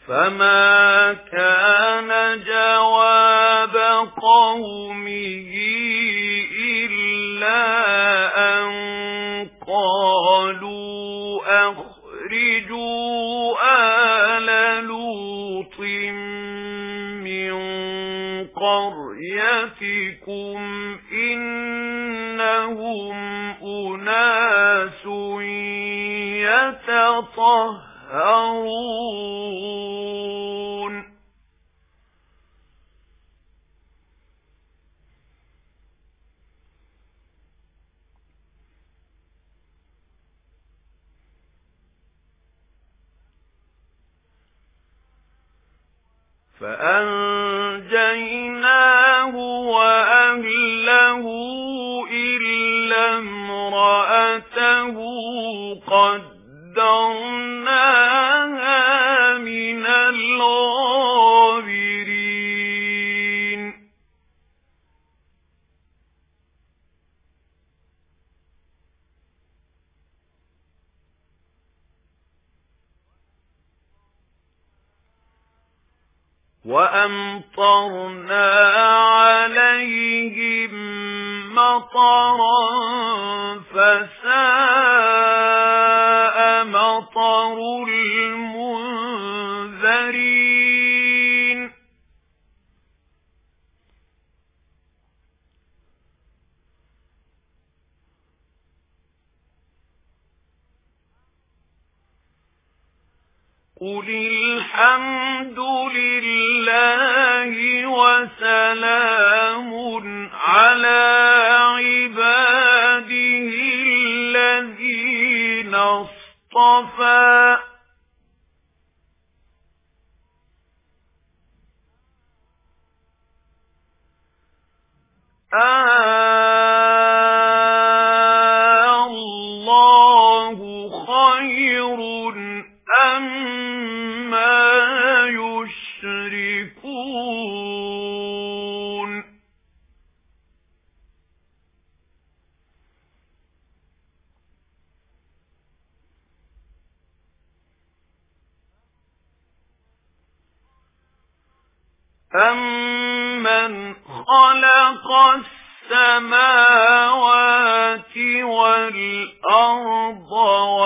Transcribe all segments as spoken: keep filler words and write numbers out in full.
فما كان جواب قومه إلا أن قالوا أخرجوا آل لوط من قريتكم إنهم أناس يتطهرون فأنجيناه وأهله إلا امرأته قدرناها من الغابرين وأمطرنا عليهم مطرا فساء مطر المنذرين قل الحمد لله وسلام على عباده الذين اصطفى آه الله خير أما يشركون أَمَّنْ خَلَقَ السَّمَاوَاتِ وَالْأَرْضَ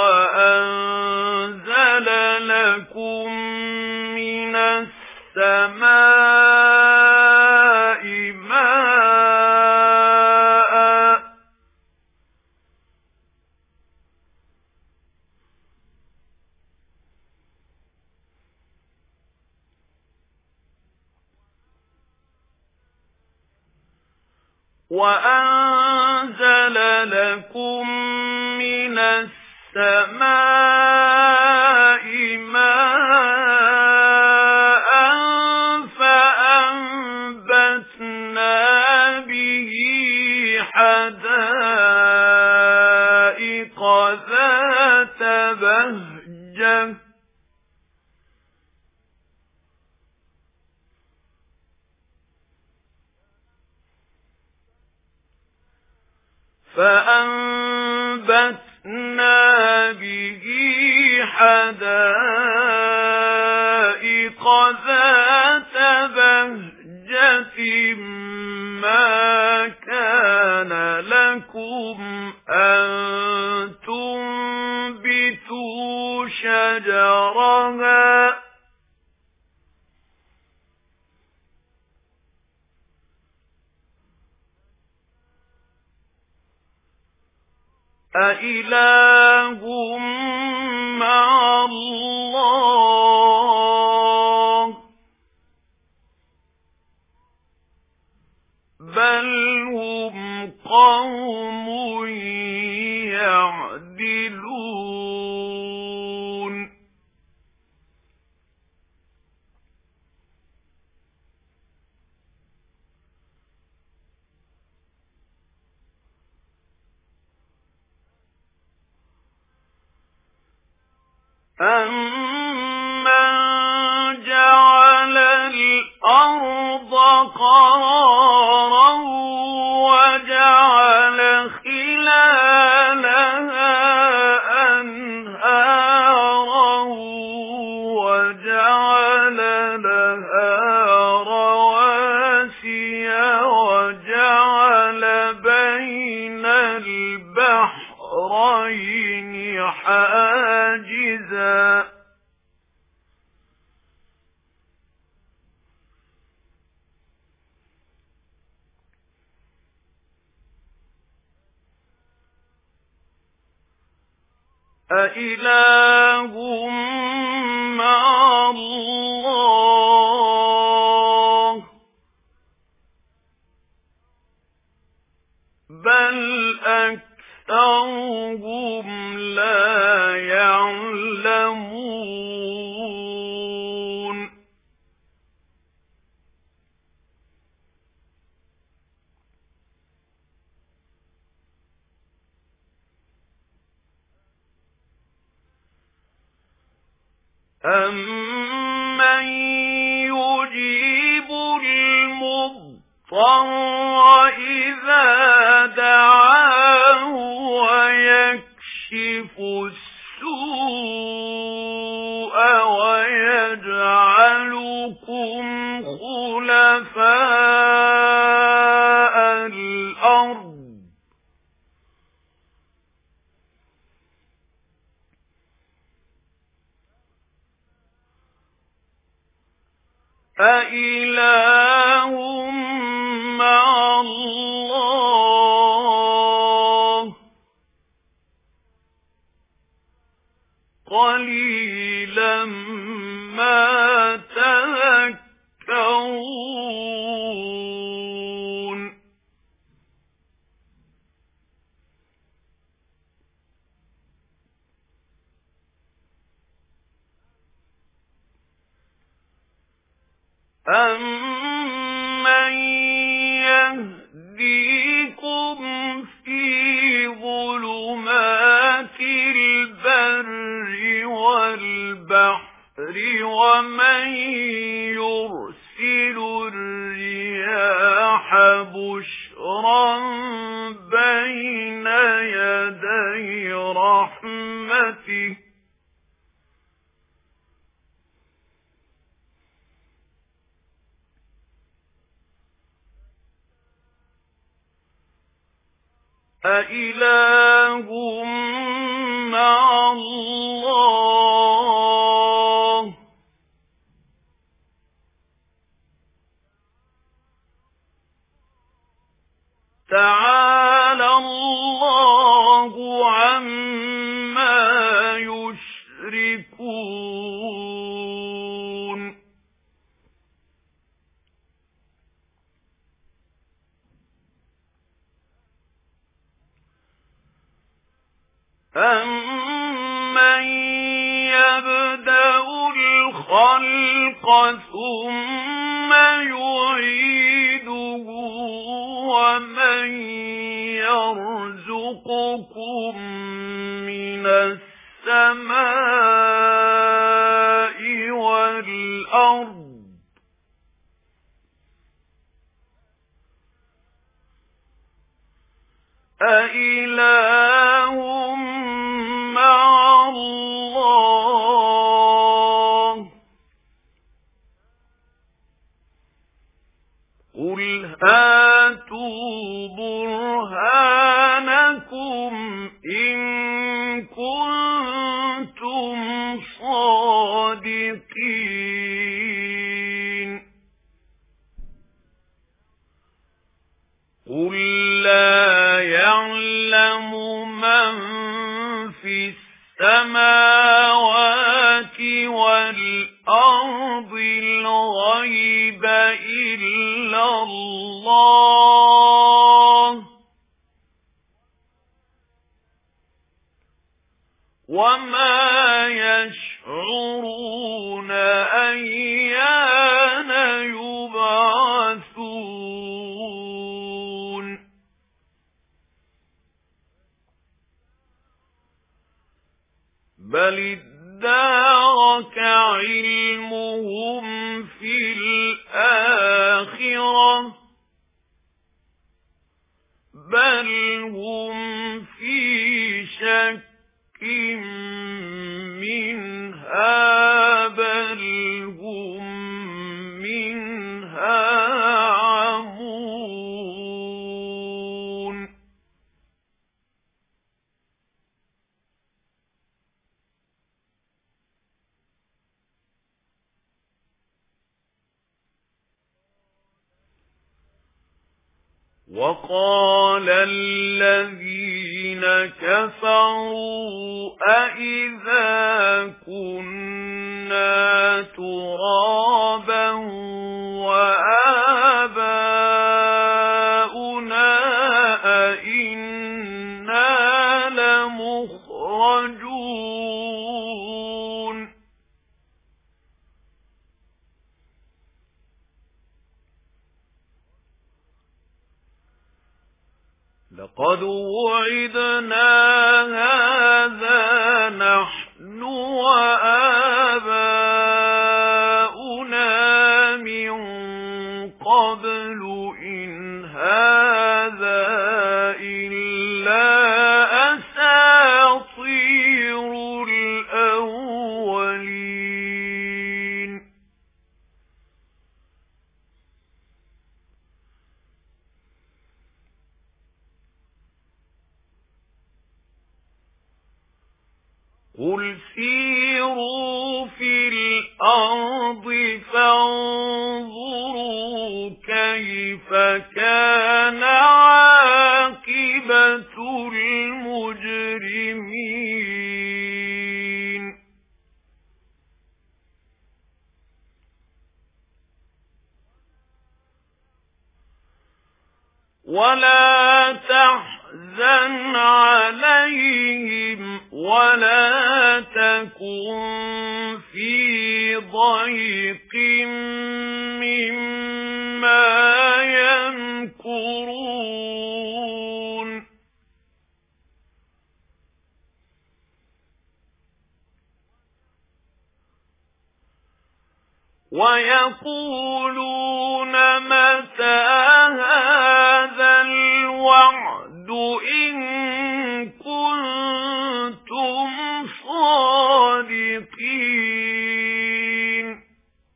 وَأَنزَلَ لَكُم مِّنَ السَّمَاءِ مَاءً وَأَنزَلَ لَكُم مِّنَ السَّمَاءِ مَاءً فَأَنبَتْنَا بِهِ حَدَائِقَ ذَاتَ بَهْجَةٍ فَأَنبَتْنَا بِهِ حَدَائِقَ ذَاتَ بَهْجَةٍ مَا كَانَ لَكُمْ أَن تُنبِتُوا شَجَرَهَا أَإِلَٰهٌ مَّعَ اللَّهِ بَلْ هُمْ قَوْمٌ يَعْدِلُونَ أَمَّن جَعَلَ الْأَرْضَ قَرَارًا وَجَعَلَ خِلَالَهَا أَنْهَارًا وَجَعَلَ طرفين حاجزا أإله مع الله بل أكثرهم لا يعلمون أَمَّن يُجِيبُ الْمُضْطَرَّ إِذَا دَعَاهُ وَيَكْشِفُ السُّوءَ وَيَجْعَلُكُمْ خُلَفَاءَ الْأَرْضِ أإله مع الله قليلا ما تذكرون أَمَّن يَهْدِيكُمْ فِي ظُلُمَاتِ الْبَرِّ وَالْبَحْرِ وَمَن يُرْسِلُ الرِّيَاحَ بُشْرًا بَيْنَ يَدَيْ رَحْمَتِهِ أإله مع الله تعالى الله عما يشركون أَمَّن يَبْدَأُ الْخَلْقَ ثُمَّ يُعِيدُهُ وَمَن يَرْزُقُكُم مِّنَ السَّمَاءِ وَالْأَرْضِ أإله مع الله قل هاتوا برهانكم إن كنتم صادقين قل لا يعلم من في السماوات والأرض الغيب إلا الله وما يشعرون أيان يبعثون بل ادارك علمهم في الآخرة بل هم في شك منها بل هم منها عمون وقال الذين كفروا أإذا كنا ترابا وآباؤنا أإنا لمخرجون لقد وعدنا هذا نحن وآباؤنا من قبل إن هذا إلا أساطير الأولين قل سيروا في الأرض فانظروا كيف كان عاقبة المجرمين ولا تحزن عليهم ولا تكن في ضيق مما يمكرون ويقولون متى هذا الوعد إن كنتم صادقين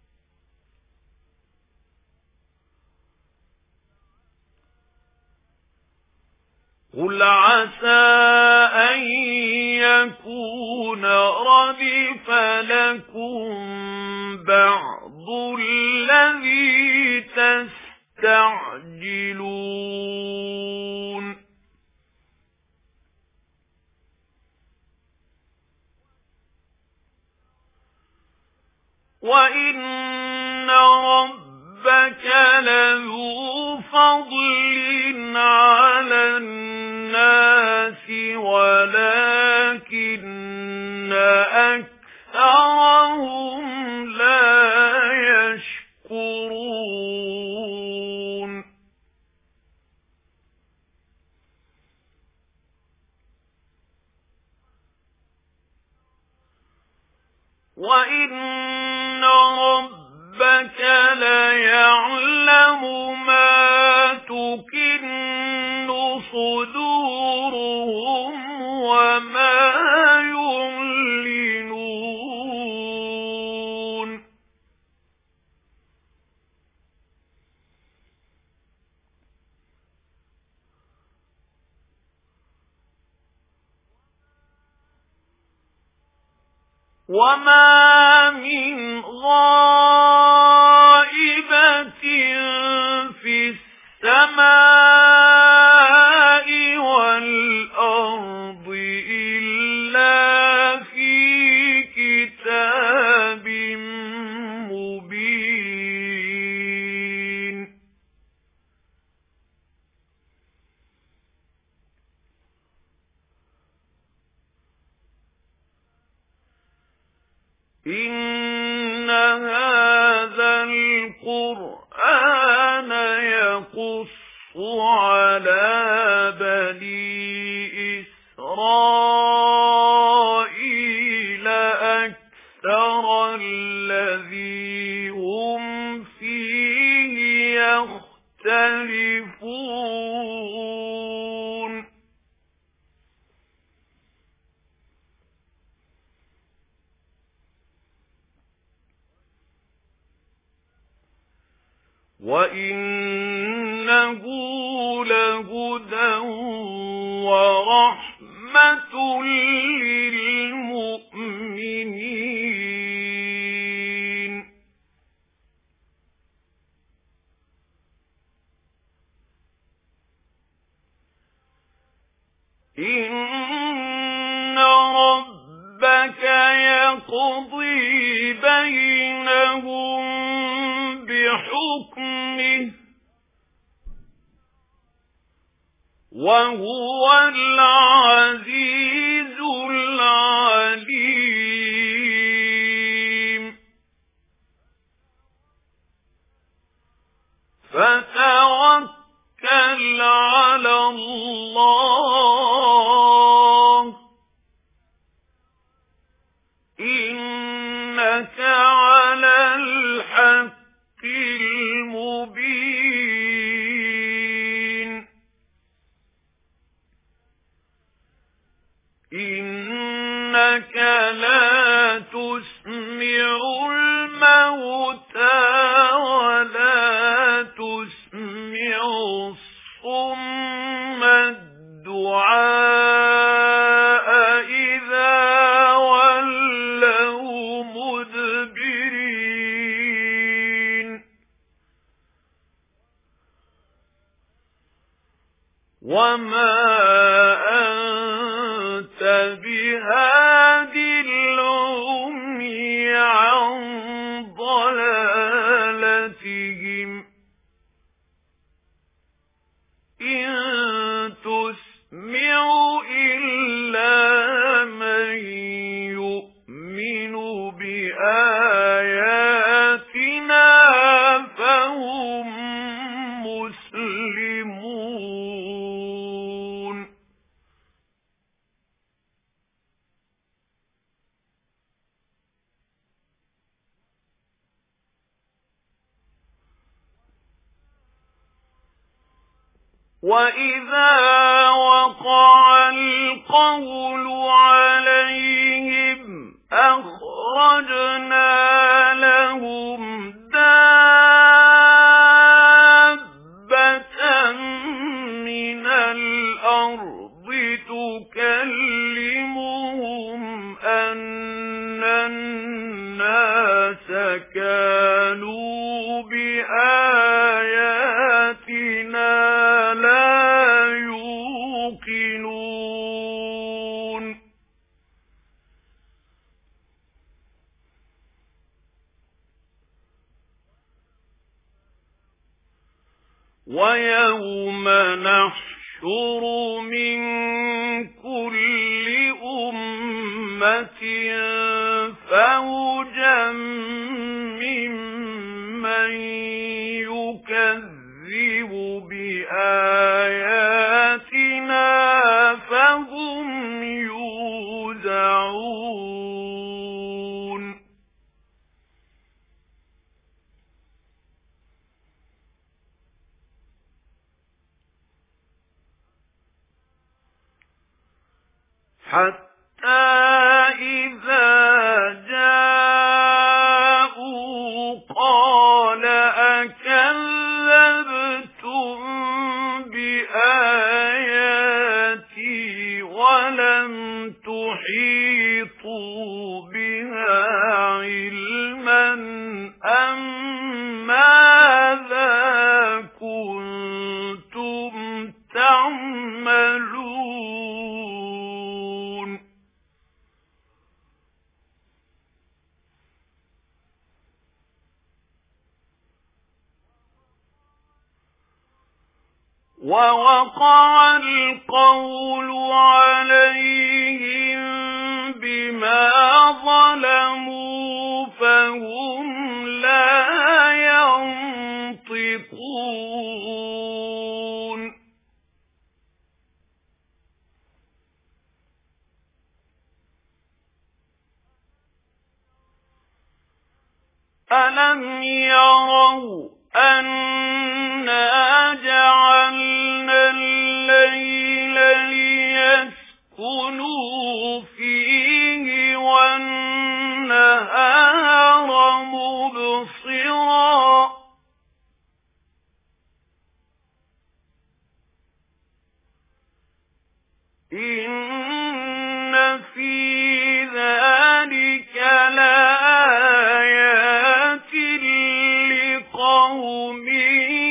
قل عسى أن يكون ردف لكم بعض الذي تستعجلون وإن ربك لذو فضل على الناس ولكن أكثرهم لا يشكرون وإن ربك ليعلم ما تكن صدورهم وما يعلنون وما من غائبة في السماء والأرض إلا في كتاب مبين إن هذا القرآن يقص على بني إسرائيل أكثر الذي هم فيه يختلفون وإنه لهدى ورحمة للمؤمنين ربك يقضي بينهم بحكمه وهو العزيز العليم فتوكل على الله إنك على الحق المبين إنك لا تسمع الموتى ولا تسمع الصم الدعاء إذا ولوا مدبرين وما أنت بهاد العمي عن ضلالتهم إن تسمع إلا من يؤمن بآياتنا فهم مسلمون وَإِذَا وَقَعَ الْقَوْلُ عَلَيْهِمْ أَخْرَجْنَا لَهُمْ دَابَّةً مِنَ الْأَرْضِ تُكَلِّمُهُمْ أَنَّ النَّاسَ كَانُوا بِآيَاتِنَا لا يوقنون ويوم نحشر من كل أمة فوجا ممن يكذب بآياتنا فهم يوزعون حتى إذا جاءوا قال أكذبتم بآياتي ولم تحيطوا بها علما أم ماذا كنتم تعملون ووقع القول عليهم بما ظلموا فهم لا ينطقون ألم يروا أنا جعلنا الليل ليسكنوا فيه والنهار مبصرا إن في ذلك لآيات لقوم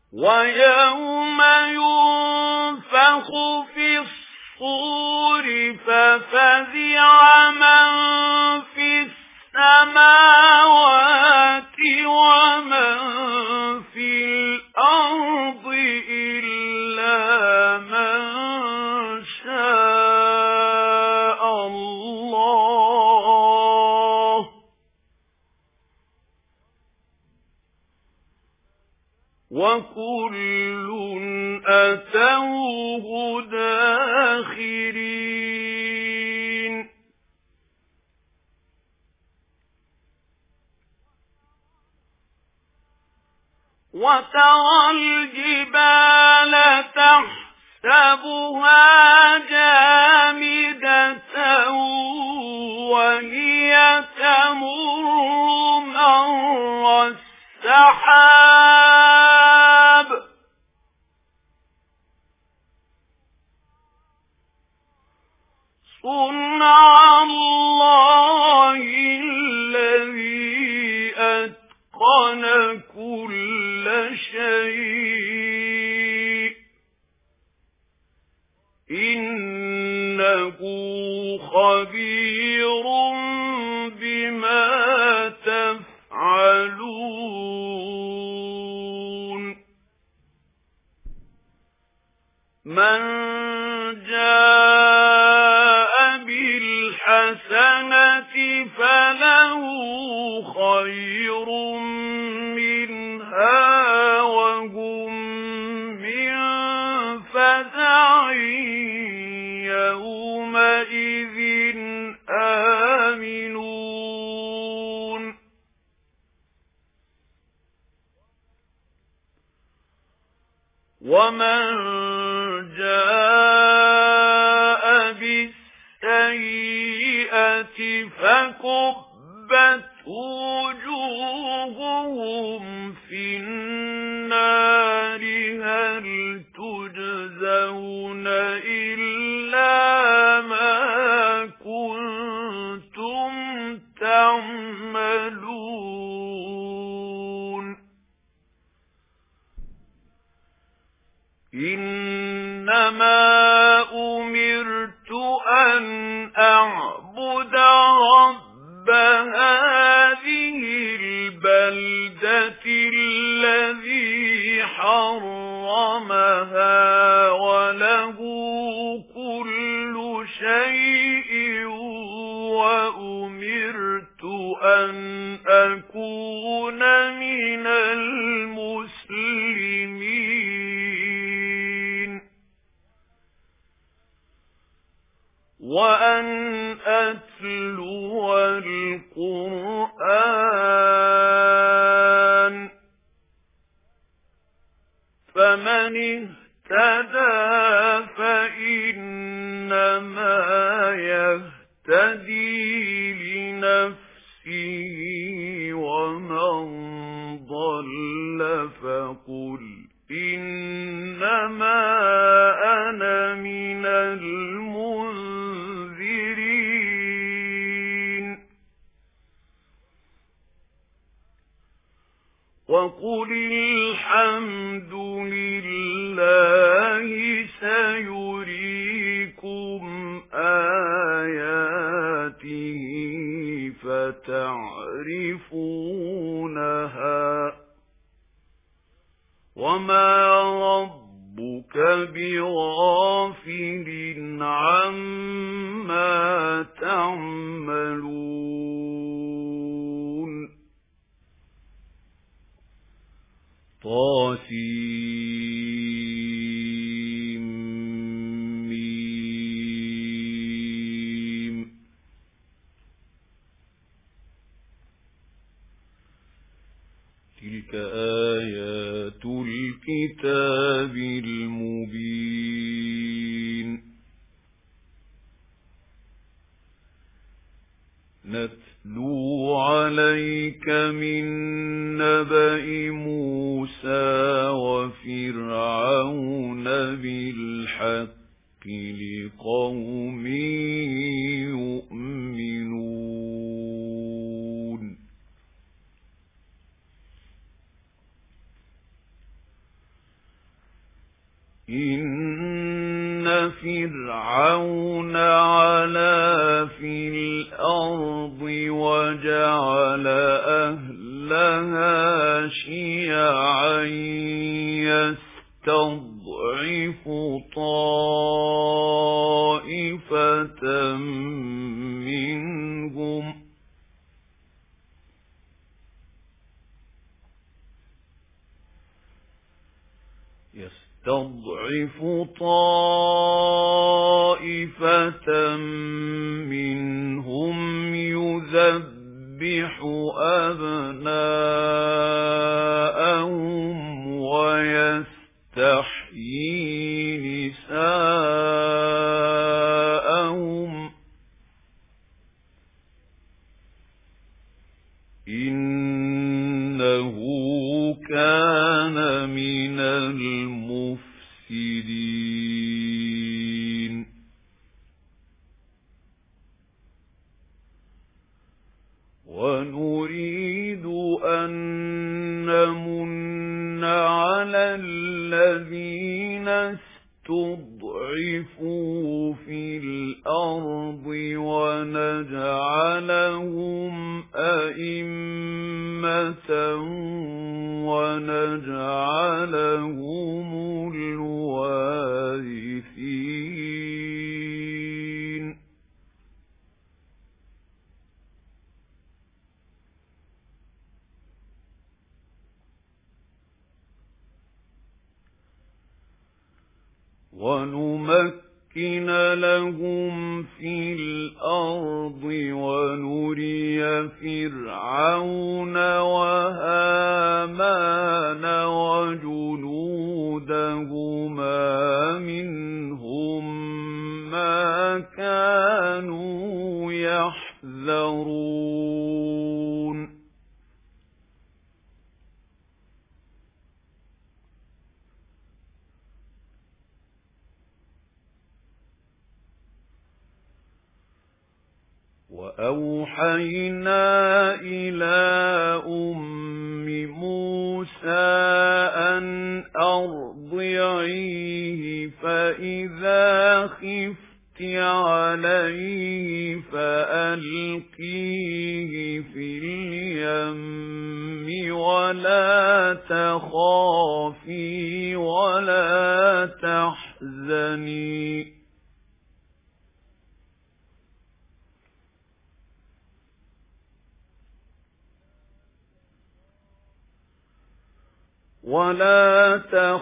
وَيَوْمَ يُنفَخُ فِي الصُّورِ فَفَزِعَ مَن فِي السَّمَاوَاتِ وَمَن فِي الْأَرْضِ إِلَّا مَن شَاءَ اللَّهُ وَكُلٌّ أَتَوْهُ دَاخِرِينَ وَتَرَى الْجِبَالَ تَحْسَبُهَا جَامِدَةً وَهِيَ تَمُرُّ مَرَّ السَّحَابِ صُنْعَ اللَّهِ الَّذِي أَتْقَنَ كُلَّ شَيْءٍ إِنَّهُ خَبِيرٌ بِمَا تَفْعَلُونَ مَنْ جَاءَ بِالْحَسَنَةِ فَلَهُ خَيْرٌ مِنْهَا وَهُمْ مِنْ فَزَعٍ يَوْمَئِذٍ آمِنُونَ وَمَنْ جَاءَ بِالسَّيِّئَةِ فَكُبَّتْ وُجُوهُهُمْ فِي النَّارِ هَلْ تُجْزَوْنَ إِلَّا مَا كُنتُمْ تَعْمَلُونَ إِنَّمَا أُمِرْتُ أَنْ أَعْبُدَ رَبَّ هَذِهِ الْبَلْدَةِ الَّذِي حَرَّمَهَا وَلَهُ كُلُّ شَيْءٍ وَأُمِرْتُ أَنْ أَكُونَ مِنَ الْمُسْلِمِينَ وَأَنْ أَتْلُوَ الْقُرْآنَ فَمَنِ اهْتَدَى فَإِنَّمَا يَهْتَدِي لِنَفْسِهِ وَمَنْ ضَلَّ فَقُلْ إِنَّمَا أَنَا مِنَ الْمُنذِرِينَ وَقُلِ الْحَمْدُ لِلَّهِ سَيُرِيكُمْ آيَاتِهِ فَتَعْرِفُونَهَا وَمَا رَبُّكَ بِغَافِلٍ عَمَّا تَعْمَلُونَ طاسيم ميم تلك آيات الكتاب المبين نتلو عليك من نبأ موسى وفرعون بالحق لقوم يؤمنون فِرْعَوْنَ عَلَا فِي الْأَرْضِ وَجَعَلَ أَهْلَهَا شِيَعًا يَسْتَضْعِفُ طَائِفَةً مِنْهُمْ يستضعف طائفة منهم يذبح أبناءهم ويستحيي نساءهم إنه كان من المفسدين ونريد أن نمن على الذين استضعفوا في الأرض ونجعلهم أئمة ونجعلهم الوارثين ونمكن لهم في الأرض ونري فرعون وهامان وجنودهما منهم ما كانوا يحذرون وأوحينا إلى أم موسى أن أرضعيه فإذا خفت عليه فألقيه في اليم ولا تخافي ولا تحزني ولا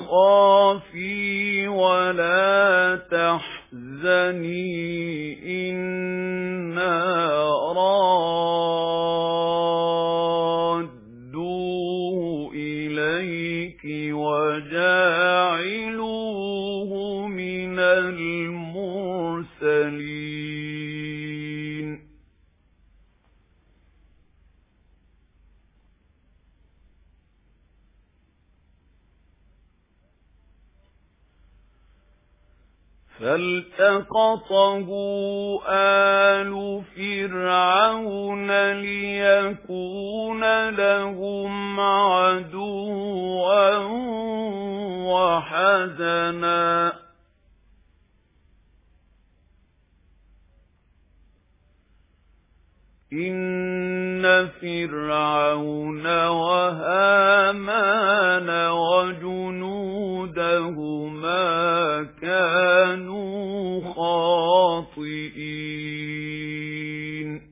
تخافي ولا تحزني إنا رادوه إليك وجاعلوه من المرسلين فالتقطه آل فرعون ليكون لهم عدوا وحزنا إن فرعون وهامان وجنودهما كانوا خاطئين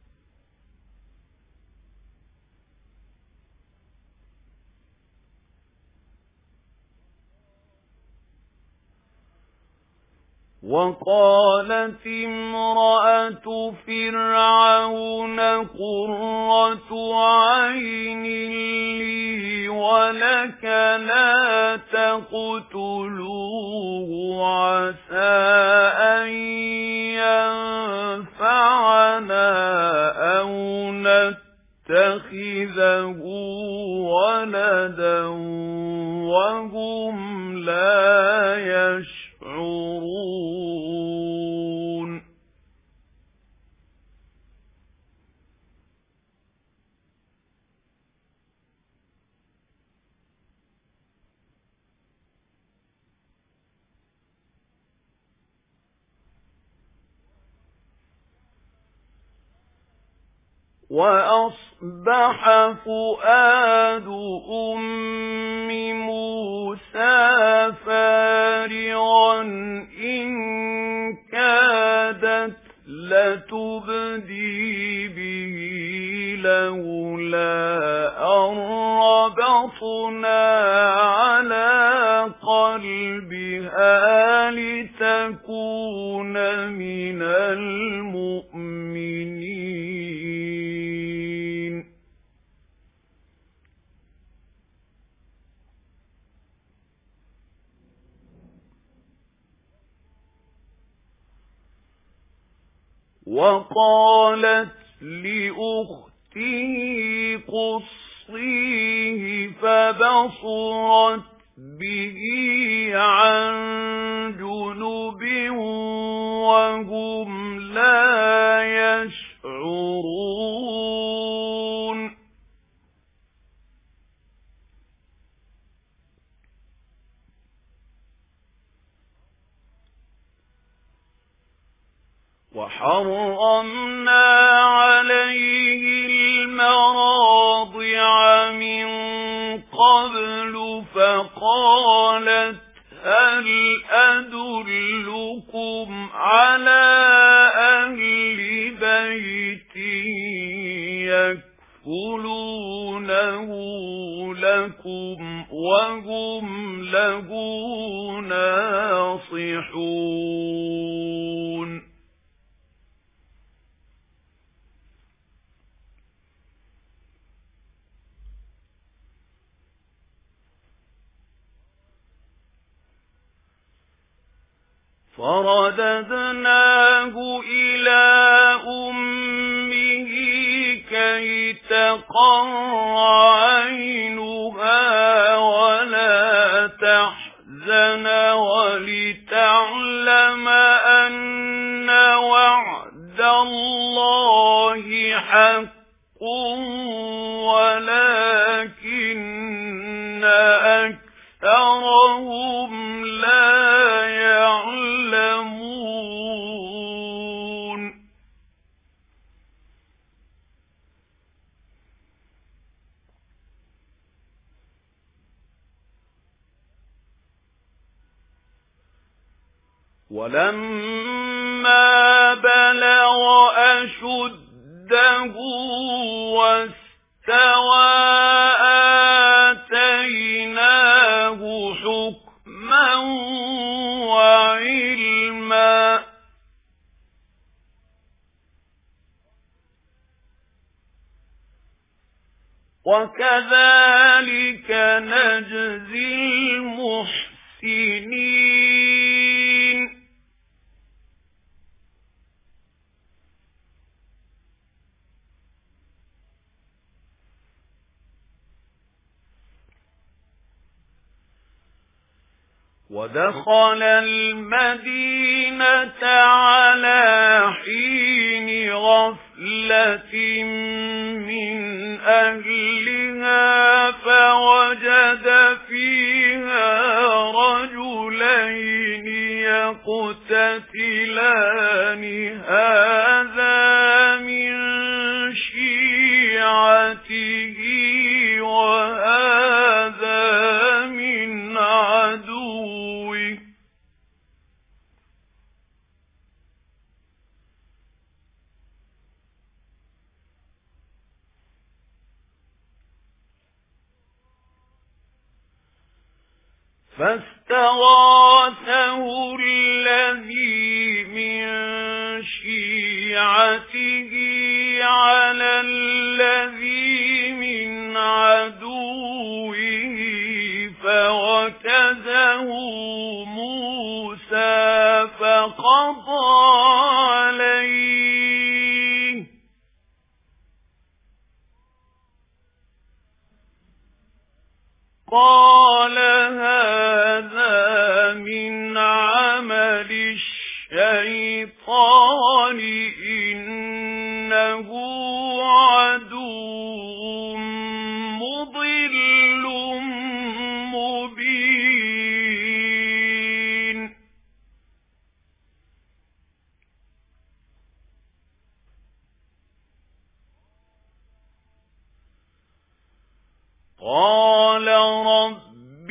وقالت امرأة فرعون قرة عين لي ولك لا تقتلوه عسى أن ينفعنا أو نتخذه ولدا وهم لا يشعرون وَأَصْبَحَ فُؤَادُ أُمِّ مُوسَى فَارِغًا إِن كَادَتْ لَتُبْدِي بِهِ لَوْلَا أَن رَّبَطْنَا عَلَىٰ قَلْبِهَا لِتَكُونَ مِنَ الْمُؤْمِنِينَ. وَقَالَتْ لِأُخْتِهِ قُصِّيهِ فَبَصُرَتْ بِهِ عَن جُنُبٍ وَهُمْ لَا يَشْعُرُونَ. وَحَرَّمْنَا عَلَيْهِ الْمَرَاضِعَ مِن قَبْلُ فَقَالَتْ هَلْ أَدُلُّكُمْ عَلَىٰ أَهْلِ بَيْتٍ يَكْفُلُونَهُ لَكُمْ وَهُمْ لَهُ نَاصِحُونَ. فَرَدَدْنَاهُ إِلَىٰ أُمِّهِ كَيْ تَقَرَّ عَيْنُهَا وَلَا تَحْزَنَ وَلِتَعْلَمَ أَنَّ وَعْدَ اللَّهِ حَقٌّ وَلَكِنَّ أَكْثَرَهُمْ لَا يَعْلَمُونَ. وَلَمَّا بَلَغَ أَشُدَّهُ وَاسْتَوَى آتَيْنَاهُ حُكْمًا وَعِلْمًا. وَكَذَلِكَ نَجْزِي الْمُحْسِنِينَ. وَدَخَلَ الْمَدِينَةَ عَلَىٰ حِينِ غَفْلَةٍ مِّنْ أَهْلِهَا فَوَجَدَ فِيهَا رَجُلَيْنِ يَقْتَتِلَانِ هَٰذَا مِن شِيعَتِهِ وَهَٰذَا مِنْ عَدُوِّهِ. فَاسْتَغَاثَهُ الَّذِي مِن شِيعَتِهِ عَلَى الَّذِي مِنْ عَدُوِّهِ فَوَكَزَهُ مُوسَى فَقَضَىٰ عَلَيْهِ قَالَ هَٰذَا مِنْ عَمَلِ الشَّيْطَانِ إِنَّهُ عَدُوٌّ مُضِلٌّ مُبِينٌ. قال رب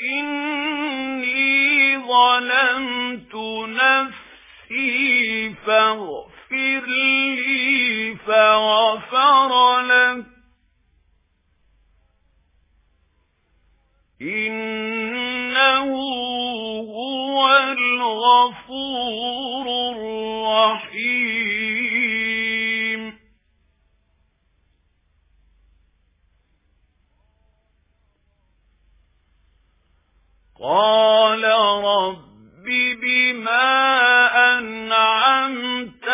إني ظلمت نفسي فاغفر لي فغفر له إنه هو الغفور الرحيم. قال رب بما أنعمت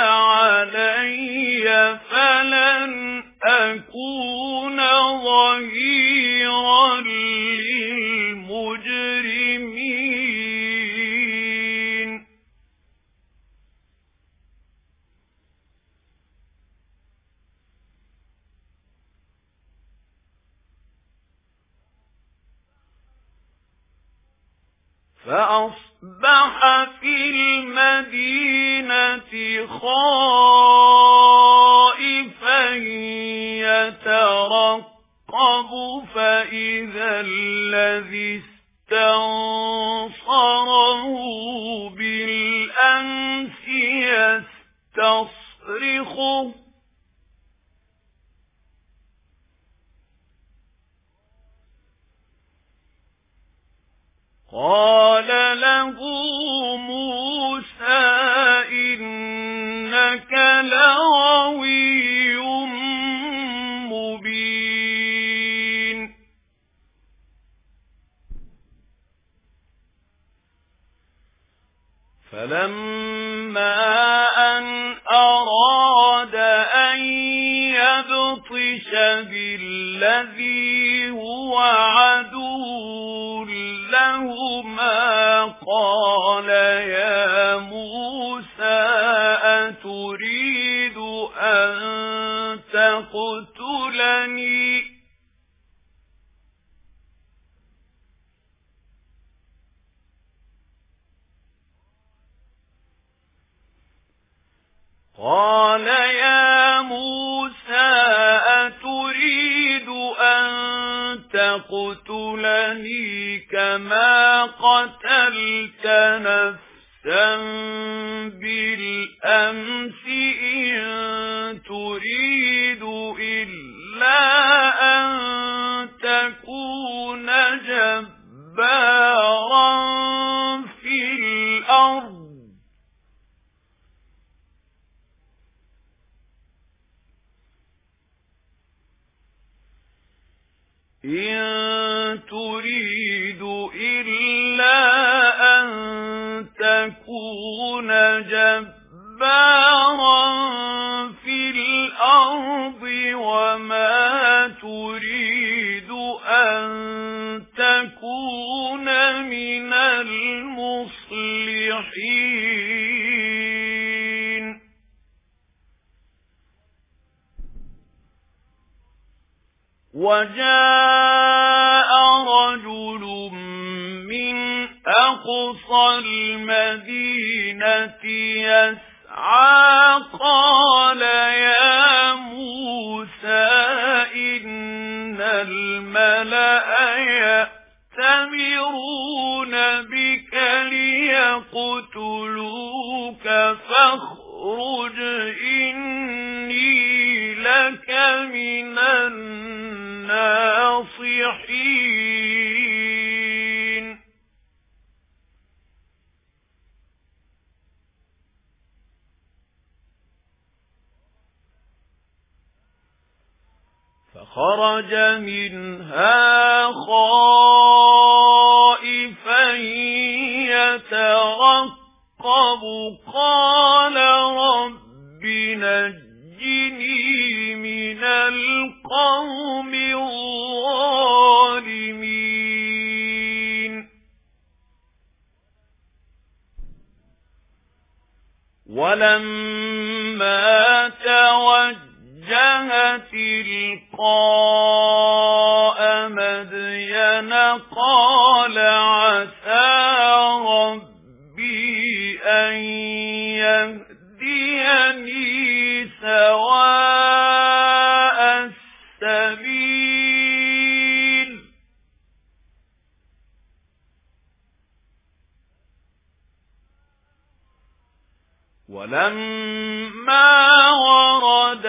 علي فلن أكون ظهيرا للمجرمين. فأصبح في المدينة خائفا يترقب فإذا الذي استنصره بالأمس يستصرخه قال له موسى إنك لغوي مبين. فلما أن أراد أن يبطش بالذي هو عدو لهما قال يا موسى أتريد أن تقتلني قال يا موسى أتريد أن تقتلني كما قتلت نفسا بالأمس إن تريد إلا أن تكون جبارا في الأرض إن تريد إلا أن تكون جبارا في الأرض وما تريد أن تكون من المصلحين. وجاء رجل من أقصى المدينة يسعى قال يا موسى إن الملأ يأتمرون بك ليقتلوك فاخرج إني لك من الناصحين. فخرج منها خائفا يترقب قال رب نجني من القوم الظالمين. ولما توجه تلقاء مدين قال عسى ربي أن يهديني سواء السبيل ولما ورد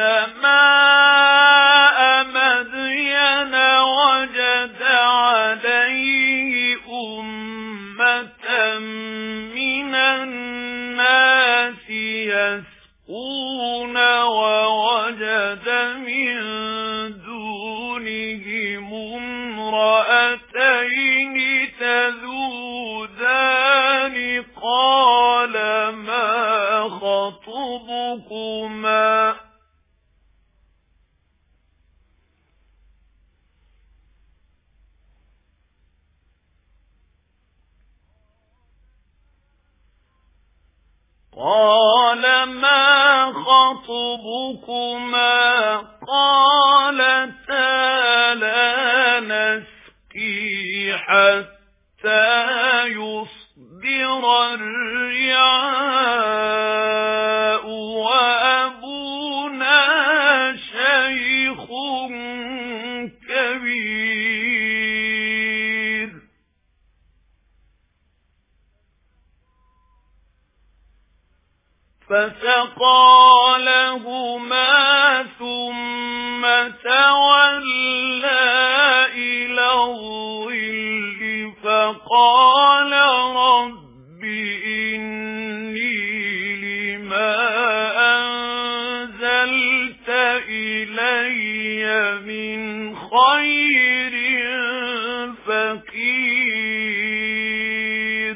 ماء مدين وجد عليه أمة من الناس يسقون ووجد من دونهم امرأتين تذودان قال ما خطبكما قال ما خطبكما قالتا لا نسقي حتى يصدر الرعاء وأبونا شيخ كبير فسقى لهما ثم تولى إلى الظل فقال رب إني لما أنزلت إلي من خير فقير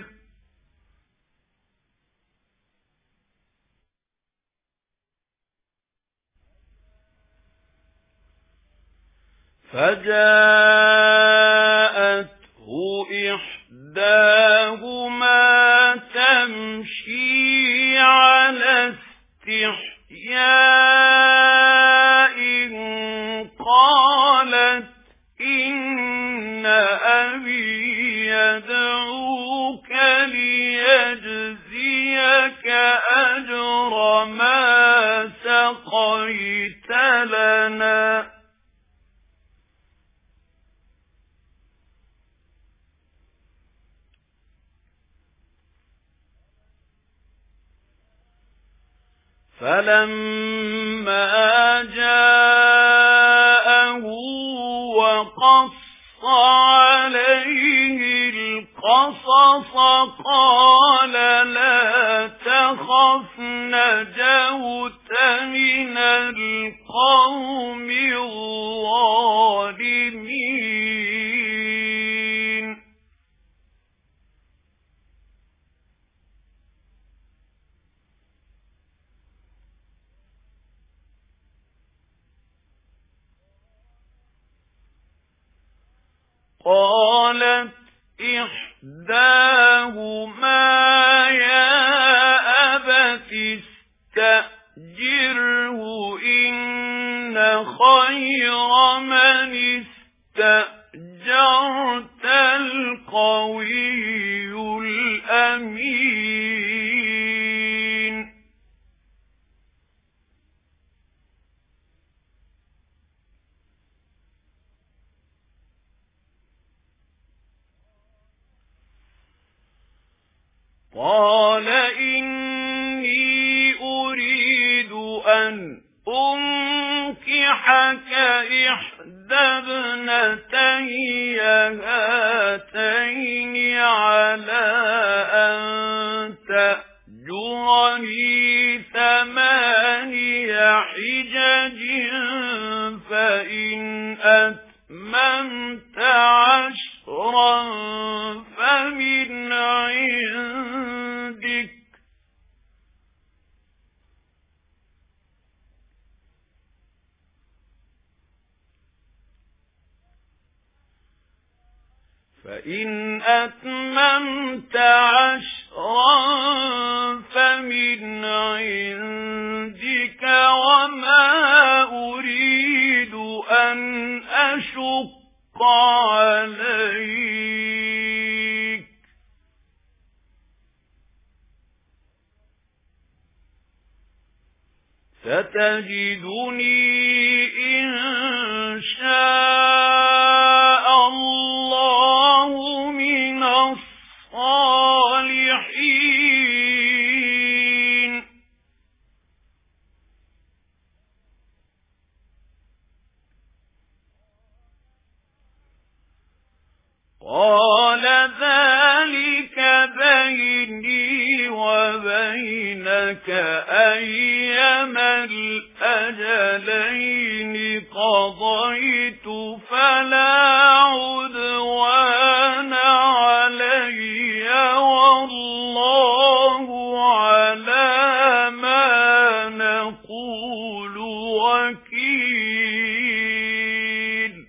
فجاءته إحداهما تمشي على استحياء قالت إن أبي يدعوك ليجزيك أجر ما سقيت لنا فلما جاءه وقص عليه القصص قال لا تخف نجوت من القوم الظالمين قالت إحداهما يا أبت استأجره إن خير من استأجرت القوي الأمين قال إني أريد أن أنكحك إحدى ابنتي هاتين على أن تأجرني ثماني حجج فإن أتممت عشرا فمن عندك فإن أتممت عشرا فمن عندك وما أريد أن أشق عليك ستجدني إن شاء الله من الصالحين قال ذلك بيني وبينك أيما الأجلين قضيت فلا عدوان علي والله على ما نقول وكيل.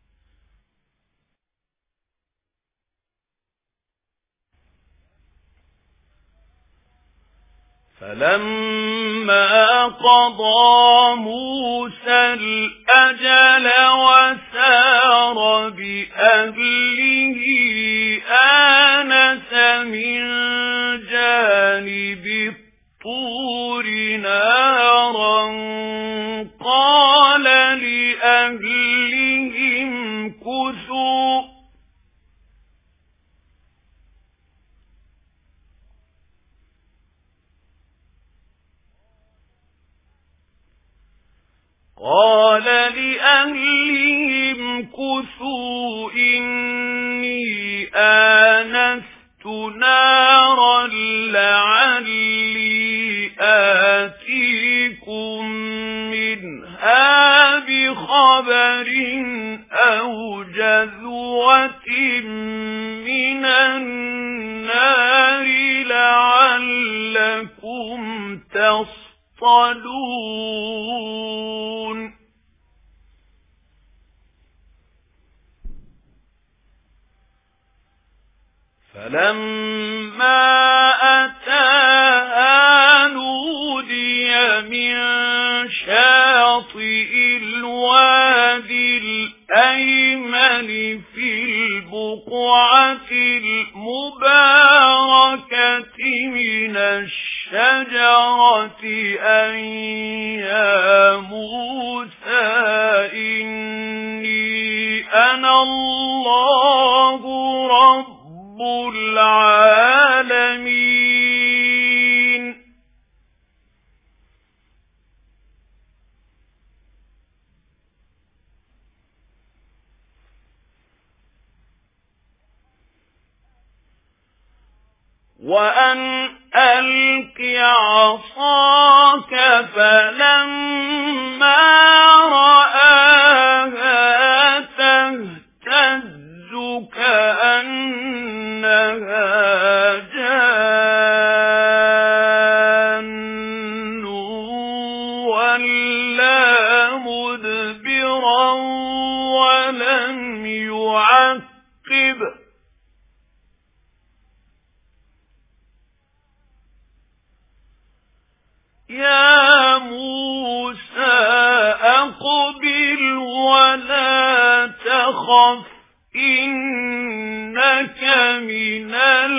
فلما قضى موسى الأجل وسار بأهله آنس من جانب الطور نارا قال لأهلهم كثوا قال لأهلهم كثوا إني آنست نارا لعلي آتيكم منها بخبر أو جذوة من النار لعلكم تصطلون. فلما أتاها نودي من شاطئ الوادي الأيمن في البقعة المباركة من الشجرة أن يا موسى إني أنا الله رب العالمين. وأن ألق عصاك فلما رآها تهتز كأنها جان ولا مدبرا ولم يعقب يا موسى أقبل ولا تخف إنك من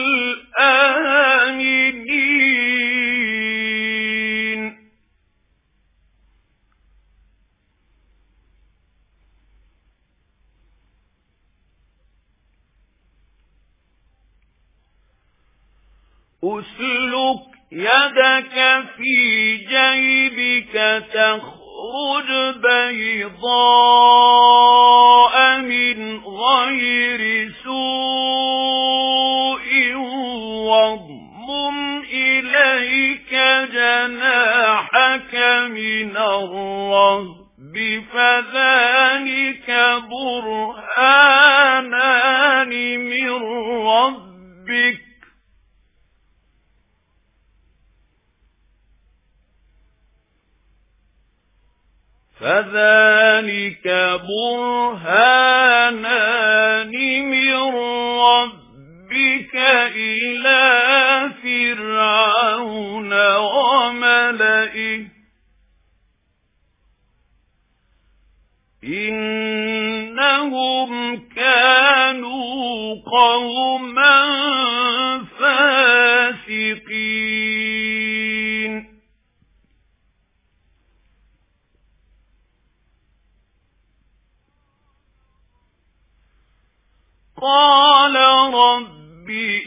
الآمنين. أسلك يدك في جيبك تخرج بيضاء من غير سوء واضمم إليك جناحك من الرهب فذلك برهانان من ربك فذلك برهانان من ربك إلى فرعون وملئه إنهم كانوا قوما فاسقين. قال رب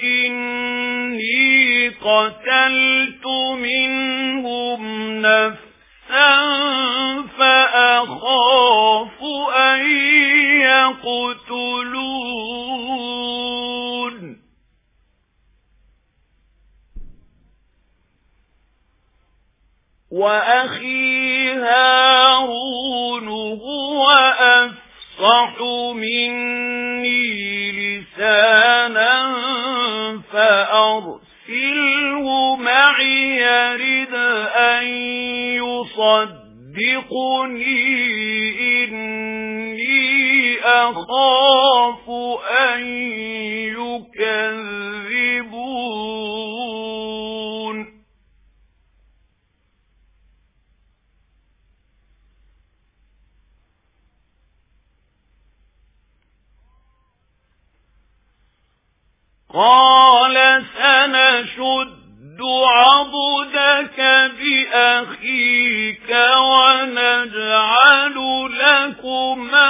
إني قتلت منهم نفسا فأخاف أن يقتلون وأخي هارون هو أفصح مني لسانا فأرسله معي يرد أن يصدقني إني أخاف أن يكذبون قال سنشد عضدك بأخيك ونجعل لكما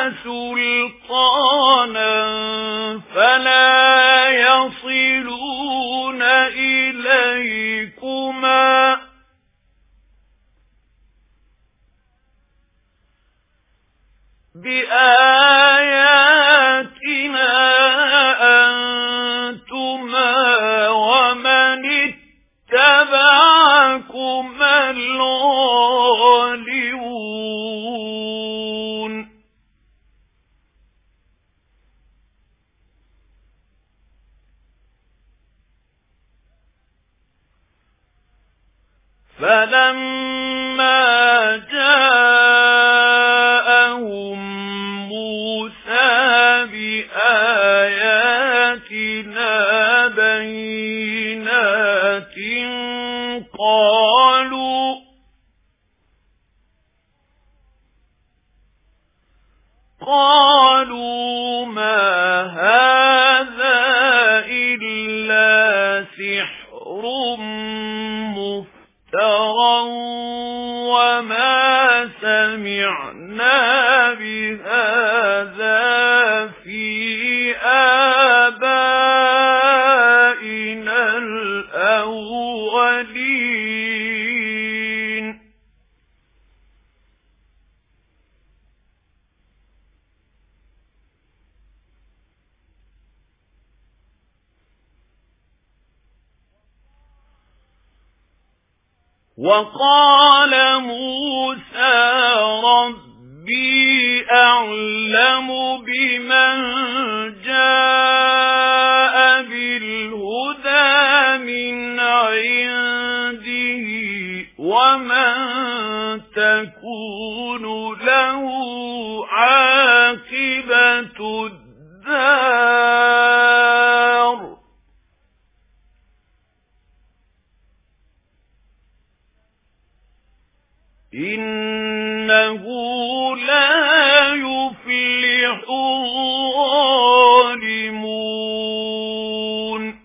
سلطانا فلا يصلون إليكما بآياتنا أنتما ومن اتبعكما الغالبون فلما جاءهم موسى بآياتنا بينات قالوا قالوا ما هذا إلا سحر مفترى وما سمعنا بهذا في آبائنا الأولين وقال موسى ربي أعلم بمن جاء بالهدى من عنده ومن تكون له عاقبة الدار إنه لا يفلح الظالمون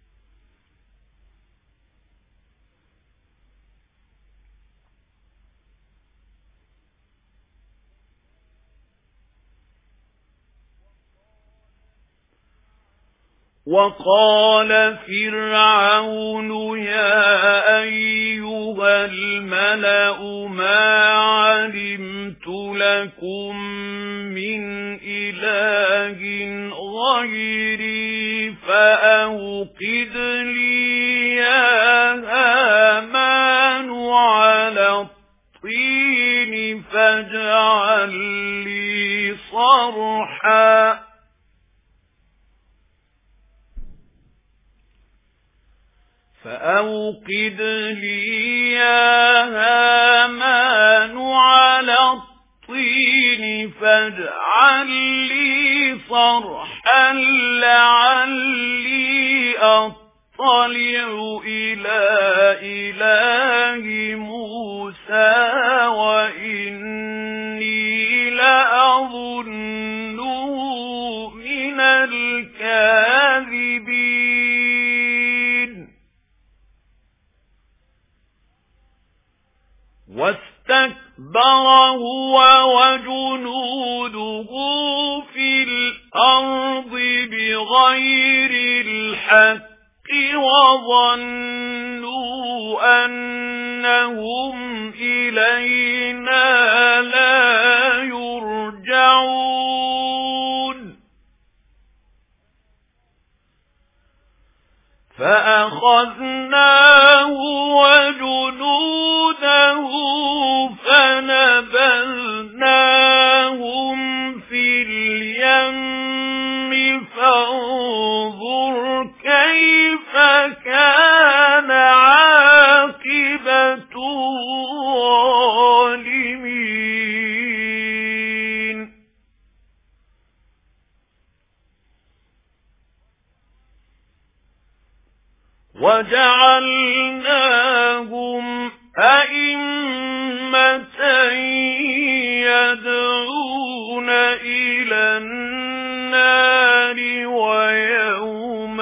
وقال فرعون يا أيها الملأ ما علمت لكم من إله غيري فأوقد لي يا هامان على الطين فاجعل لي صرحا فأوقد لي يا هامان على الطين فاجعل لي صرحا لعلي أطلع إلى إله موسى وإني لأظنه من الكاذبين واستكبر هو وجنوده في الأرض بغير الحق وظنوا أنهم إلينا لا يرجعون فأخذناه وجنوده فنبذناهم في اليم فانظر كيف كان عاقبة الظالمين وجعلناهم أئمة يدعون إلى النار ويوم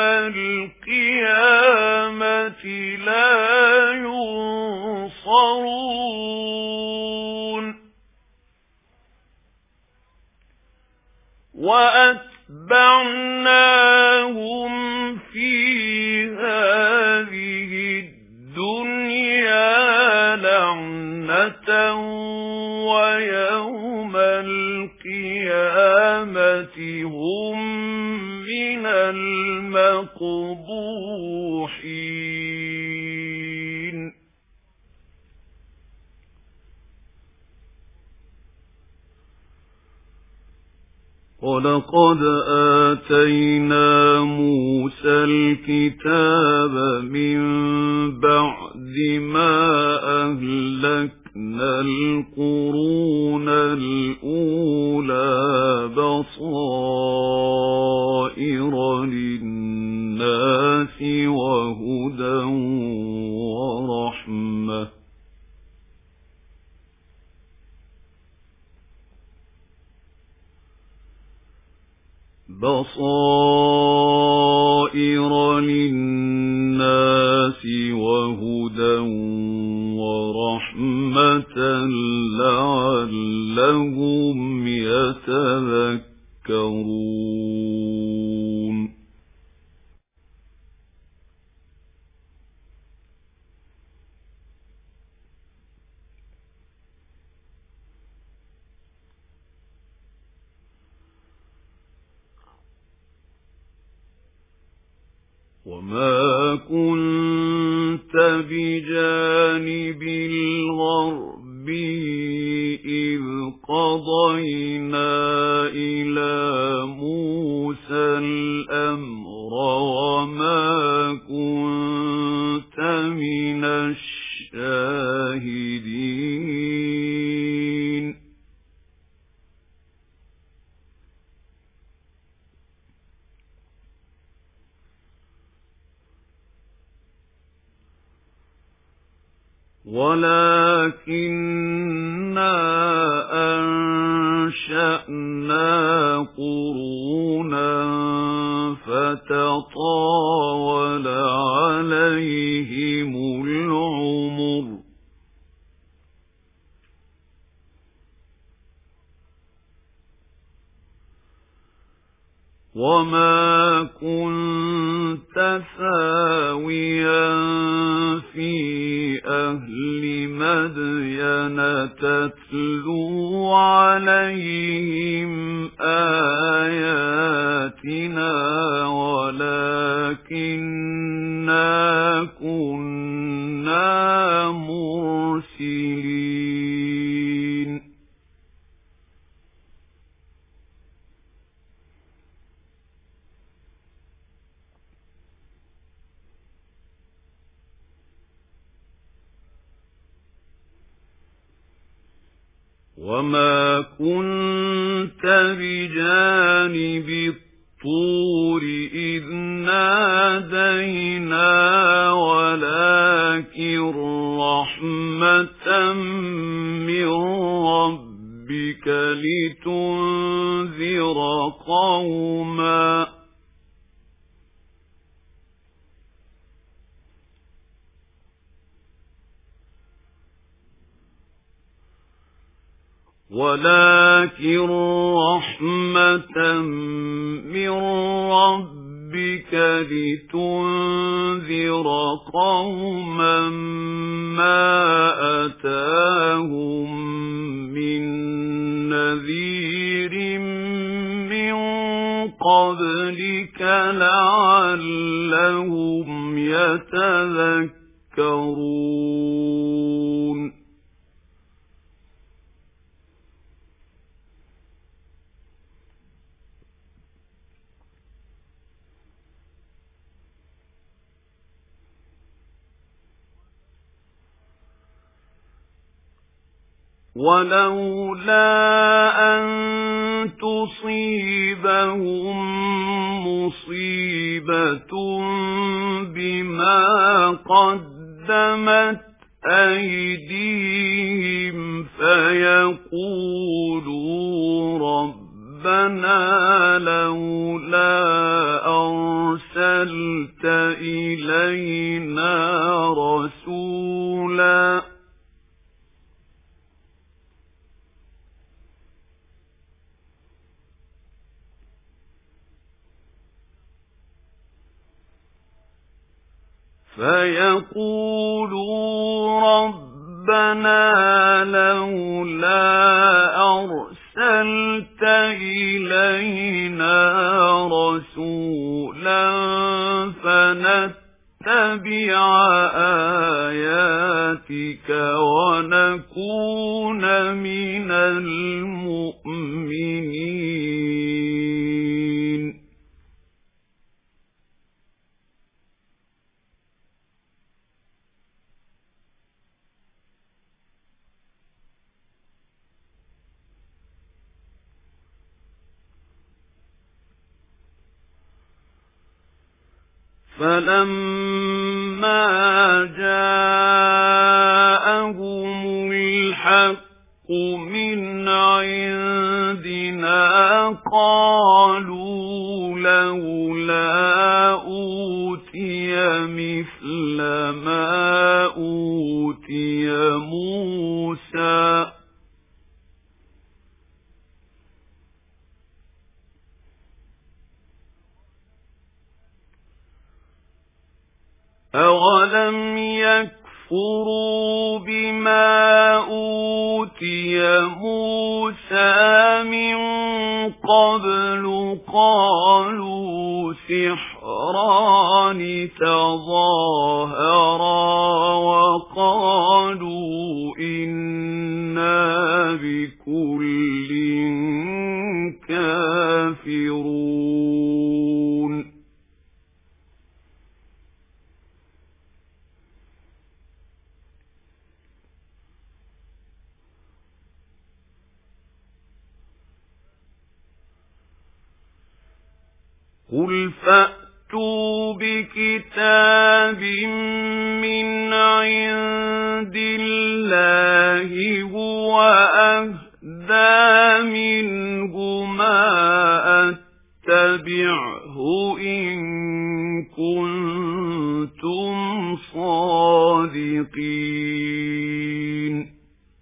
القيامة لا ينصرون وأتبعناهم في هذه الدنيا لعنة ويوم القيامة هم من المقبوحين ولقد آتينا موسى الكتاب من بعد ما أهلكنا القرون الأولى بصائر للناس وهدى ورحمة بصائر للناس وهدى ورحمة لعلهم يتذكرون وما كنت بجانب الغرب إذ قضينا إلى موسى الأمر وما كنت من الشاهدين ولكننا أنشأنا قرونا فتطاول عليهم العمر وما كنت ثاويا في أهل مدين تتلو عليهم آياتنا ولكننا كنا مرسلين وما كنت بجانب الطور إذ نادينا ولكن رحمة من ربك لتنذر قوما ولكن رحمة من ربك لتنذر قوما ما أتاهم من نذير من قبلك لعلهم ولولا أن تصيبهم مصيبة بما قدمت أيديهم فيقولوا ربنا لولا أرسلت إلينا رسولا فيقولوا ربنا لولا أرسلت إلينا رسولا فنتبع آياتك ونكون من المؤمنين. فلما جاءهم الحق من عندنا قالوا لولا أوتي مثل ما أوتي موسى أولم يكفروا بما أوتي موسى من قبل قالوا سحران تظاهرا وقالوا إنا بكل كافرون. قل فأتوا بكتاب من عند الله هو أهدى منهما أتبعه إن كنتم صادقين.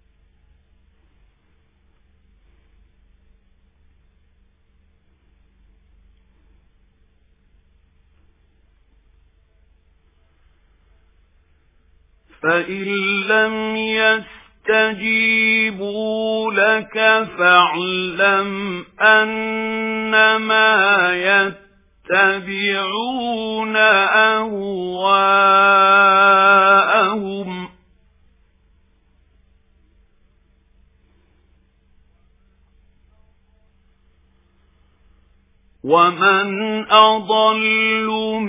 فإن لم يستجيبوا لك فاعلم أنما يتبعون أهواءهم ومن أضل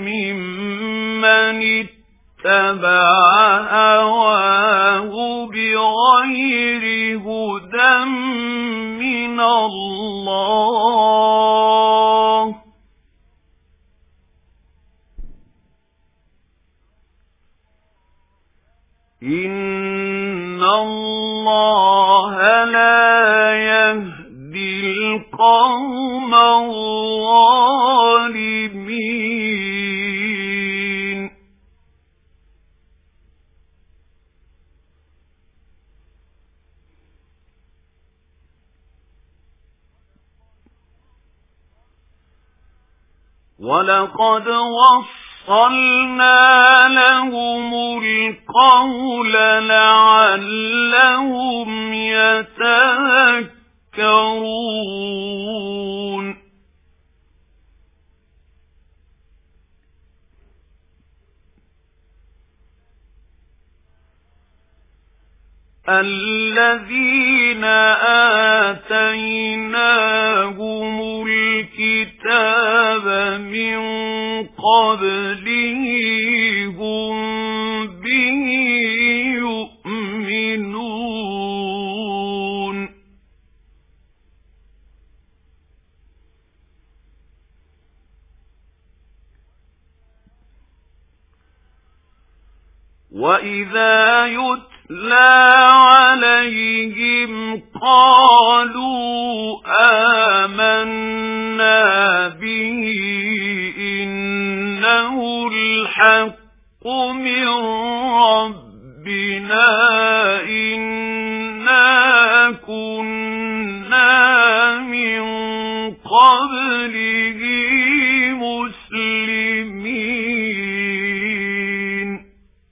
ممن اتبع هواه بغير هدى من الله إن الله لا يهدي القوم الظالمين. ولقد وصلنا لهم القول لعلهم يتذكرون. الذين آتيناهم الكتاب من قبله هم به يؤمنون. وَإِذَا يُتْلَى عَلَيْهِمْ قَالُوا آمَنَّا بِهِ إِنَّهُ الْحَقُّ مِنْ رَبِّنَا إِنَّا كُنَّا مِنْ قَبْلِهِ مُسْلِمِينَ.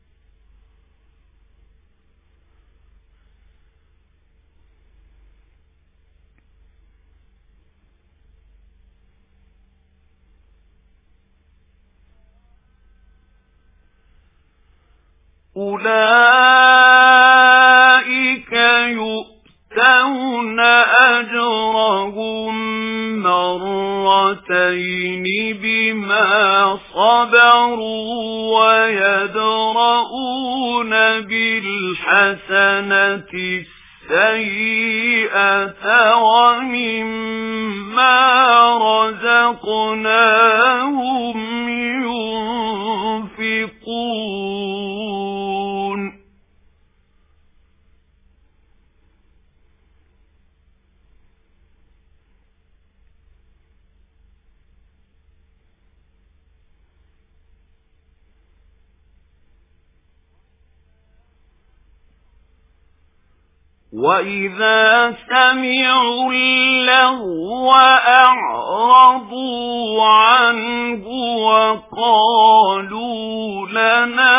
أُولَئِكَ يُؤْتَوْنَ أَجْرَهُم مرتين بما صبروا ويدرؤون بالحسنة السيئة ومما رزقناهم ينفقون. وَإِذَا سَمِعُوا اللَّغْوَ أَعْرَضُوا عَنْهُ وَقَالُوا لَنَا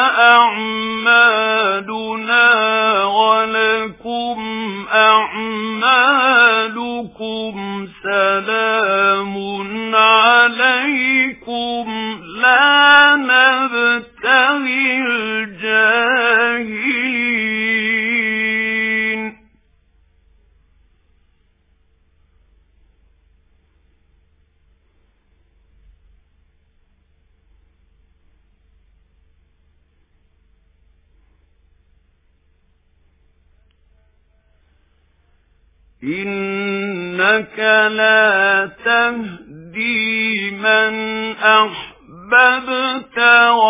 أَعْمَالُنَا وَلَكُمْ أَعْمَالُكُمْ سَلَامٌ عَلَيْكُمْ لَا نَبْتَغِي الْجَاهِلِينَ. إِنَّكَ لَا تَهْدِي مَنْ أَحْبَبْتَ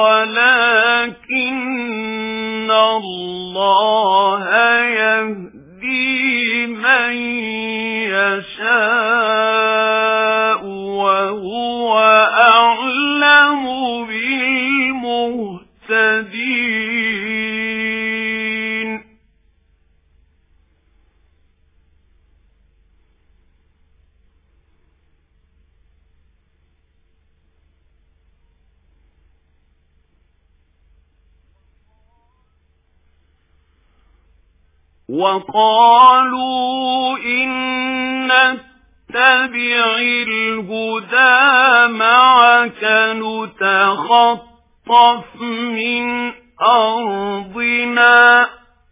وَلَكِنَّ اللَّهَ يَهْدِي مَن يَشَاءُ وَهُوَ أَعْلَمُ بِالْمُهْتَدِينَ. وَقَالُوا إِن نَّتَّبِعِ الْهُدَىٰ مَعَكَ نُتَخَطَّفْ مِنْ أَرْضِنَا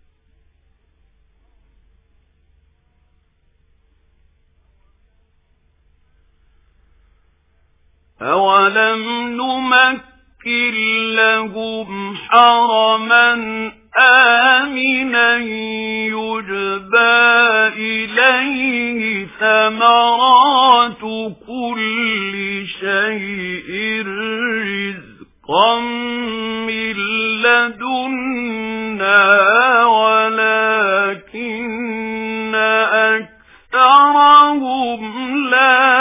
أَوَلَمْ نُمَكِّن لَّهُمْ حَرَمًا آمِنًا يُجْبَىٰ إِلَيْهِ ثَمَرَاتُ كُلِّ شَيْءٍ رِّزْقًا مِّن لَّدُنَّا وَلَٰكِنَّ أَكْثَرَهُمْ لَا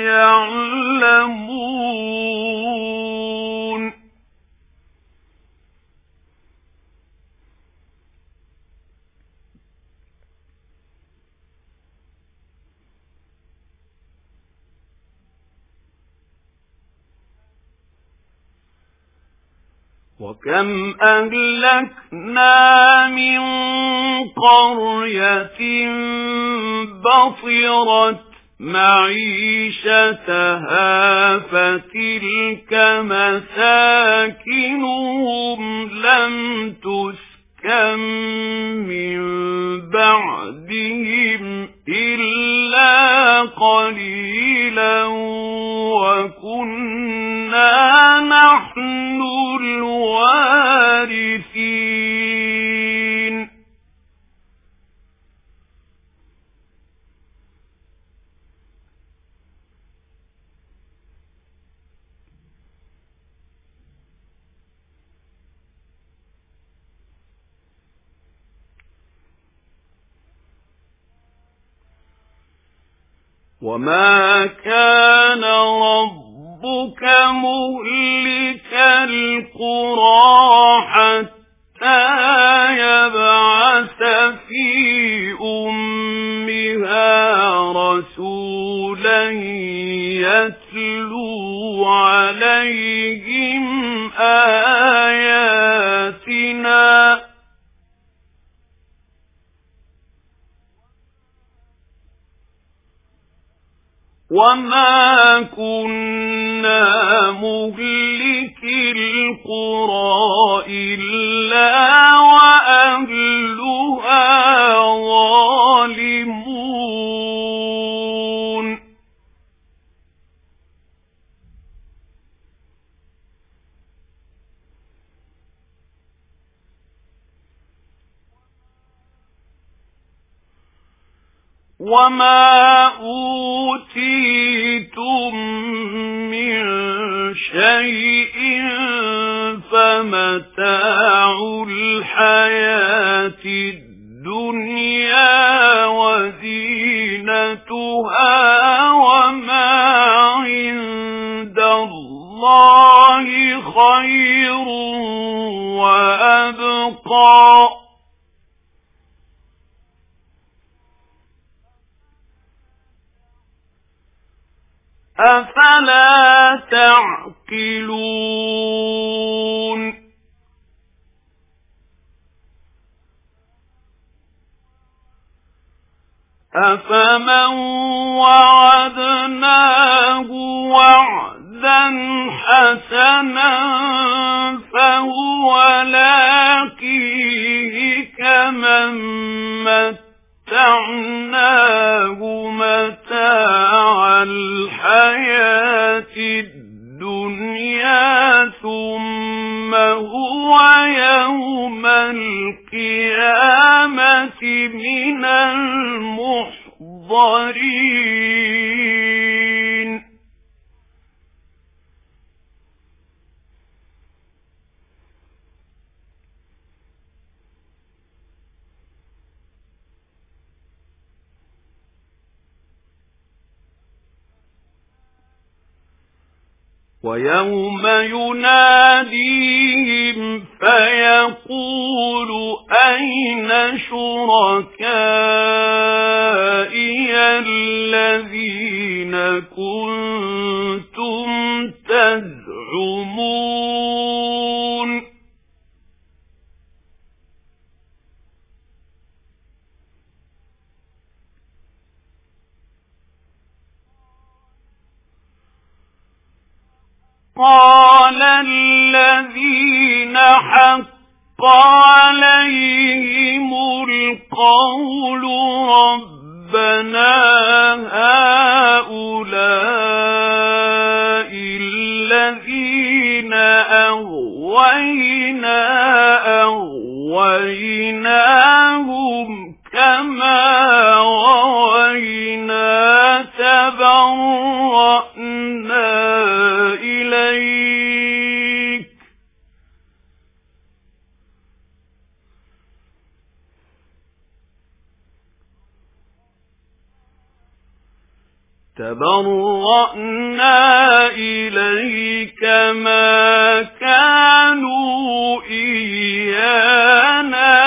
يَعْلَمُونَ. وَكَمْ أَهْلَكْنَا مِنْ قَرْيَةٍ بَطِرَتْ مَعِيشَتَهَا فَتِلْكَ مَسَاكِنُهُمْ لَمْ تُسْكَنْ مِنْ بَعْدِهِمْ إِلَّا قَلِيلًا وَكُنَّا نَحْنُ الْوَارِثِينَ. وما كان ربك مهلك القرى حتى يبعث في أمها رسولا يتلو عليهم آياتنا وما كنا مهلك القرى إلا وأهلها ظالمون وما أوتيتم من شيء فمتاع الحياة الدنيا وزينتها وما عند الله خير وأبقى أفلا تعقلون أفمن وعدناه وعدا حسنا فهو لاقيه كمن متعناه متاع الحياة الدنيا ثم هو يوم القيامة من المحضرين ويوم يناديهم فيقول أين شركائي الذين كنتم تزعمون قال الذين حق عليهم القول ربنا هؤلاء الذين أغوينا أغويناهم كما غوينا تبرأنا إليك تبرأنا إليك ما كانوا إيانا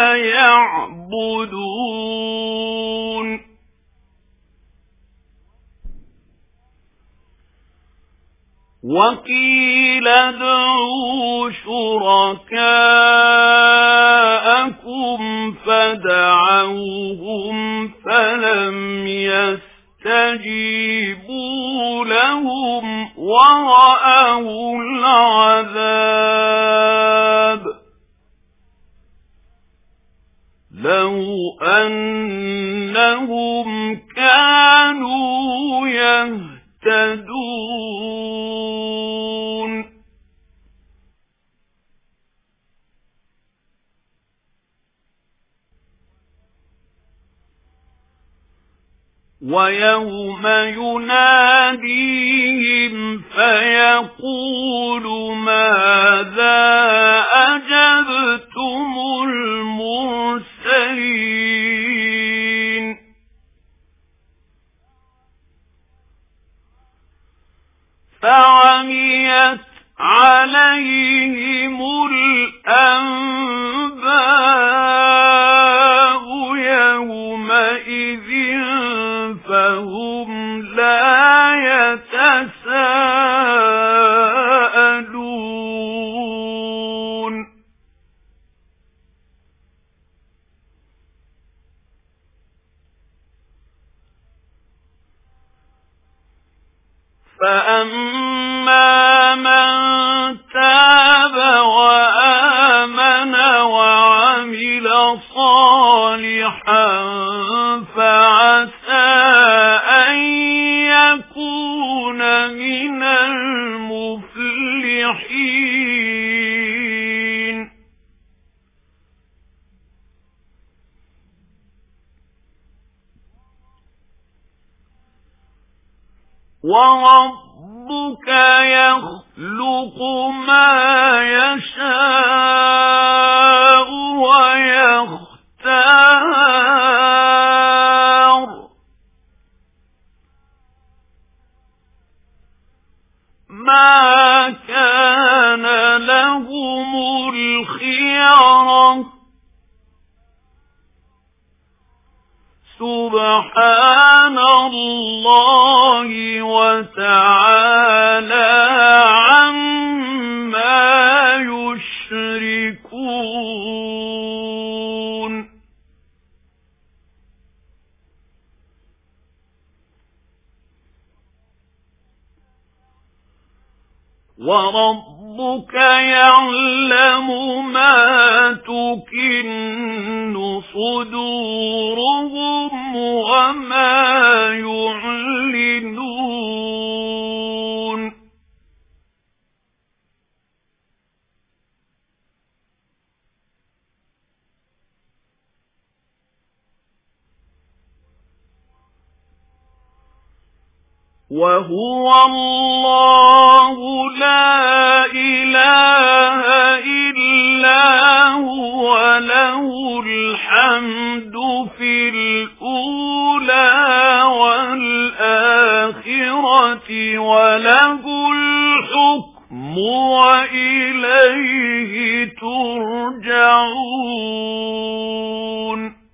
يعبدون وقيل ادعوا شركاءكم فدعوهم فلم يستجيبوا لهم ورأوا العذاب لو أنهم كانوا يهتدون ويوم يناديهم فيقول ماذا أجبتم المرسلين عميت عليهم الأنباء يومئذ فهم لا يتساءلون فأما من تاب وآمن وعمل صالحا فعسى أن يكون من المفلحين وربك يخلق ما يشاء ويختار ما كان لهم الخيرة سبحان الله وتعالى عما يشركون وربك يعلم ما تكن صدورهم وما يعلنون وهو الله لا إله إلا هو له الحمد في الأولى والآخرة وله الحكم وإليه ترجعون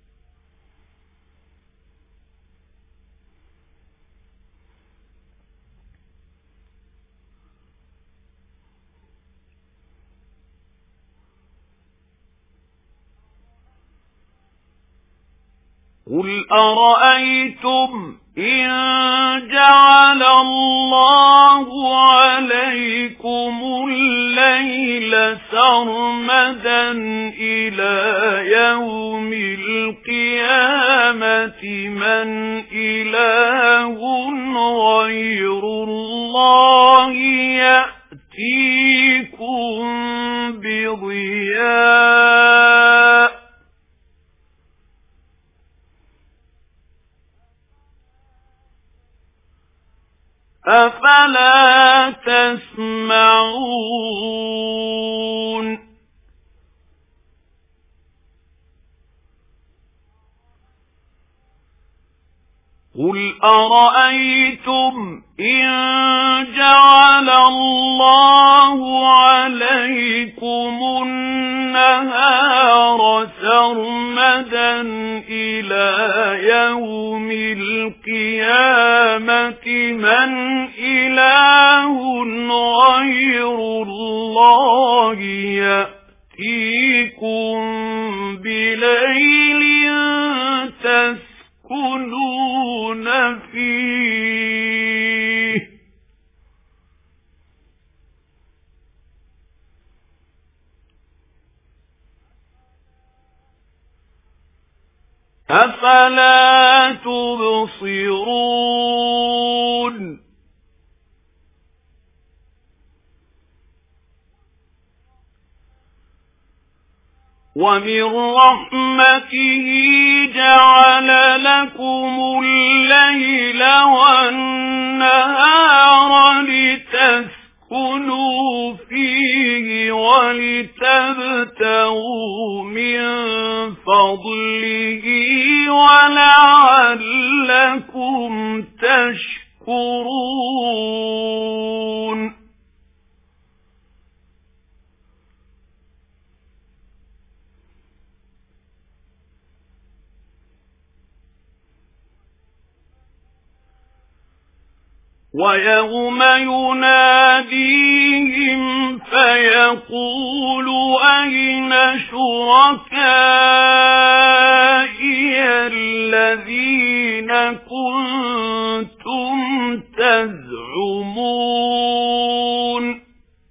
قل أرأيتم إن جعل الله عليكم الليل سرمدا إلى يوم القيامة من إله غير الله يأتيكم بضياء أفلا تسمعون قل أرأيتم إن جعل الله عليكم النهار سرمدا إلى يوم القيامة من إله غير الله يأتيكم بليل تسكنون فيه أفلا تبصرون ومن رحمته جعل لكم الليل والنهار لتسكنوا فيه ولتبتغوا من فضله ولعلكم تشكرون يشكرون ويوم يناديهم فيقول أين شركائي الذين كنتم تزعمون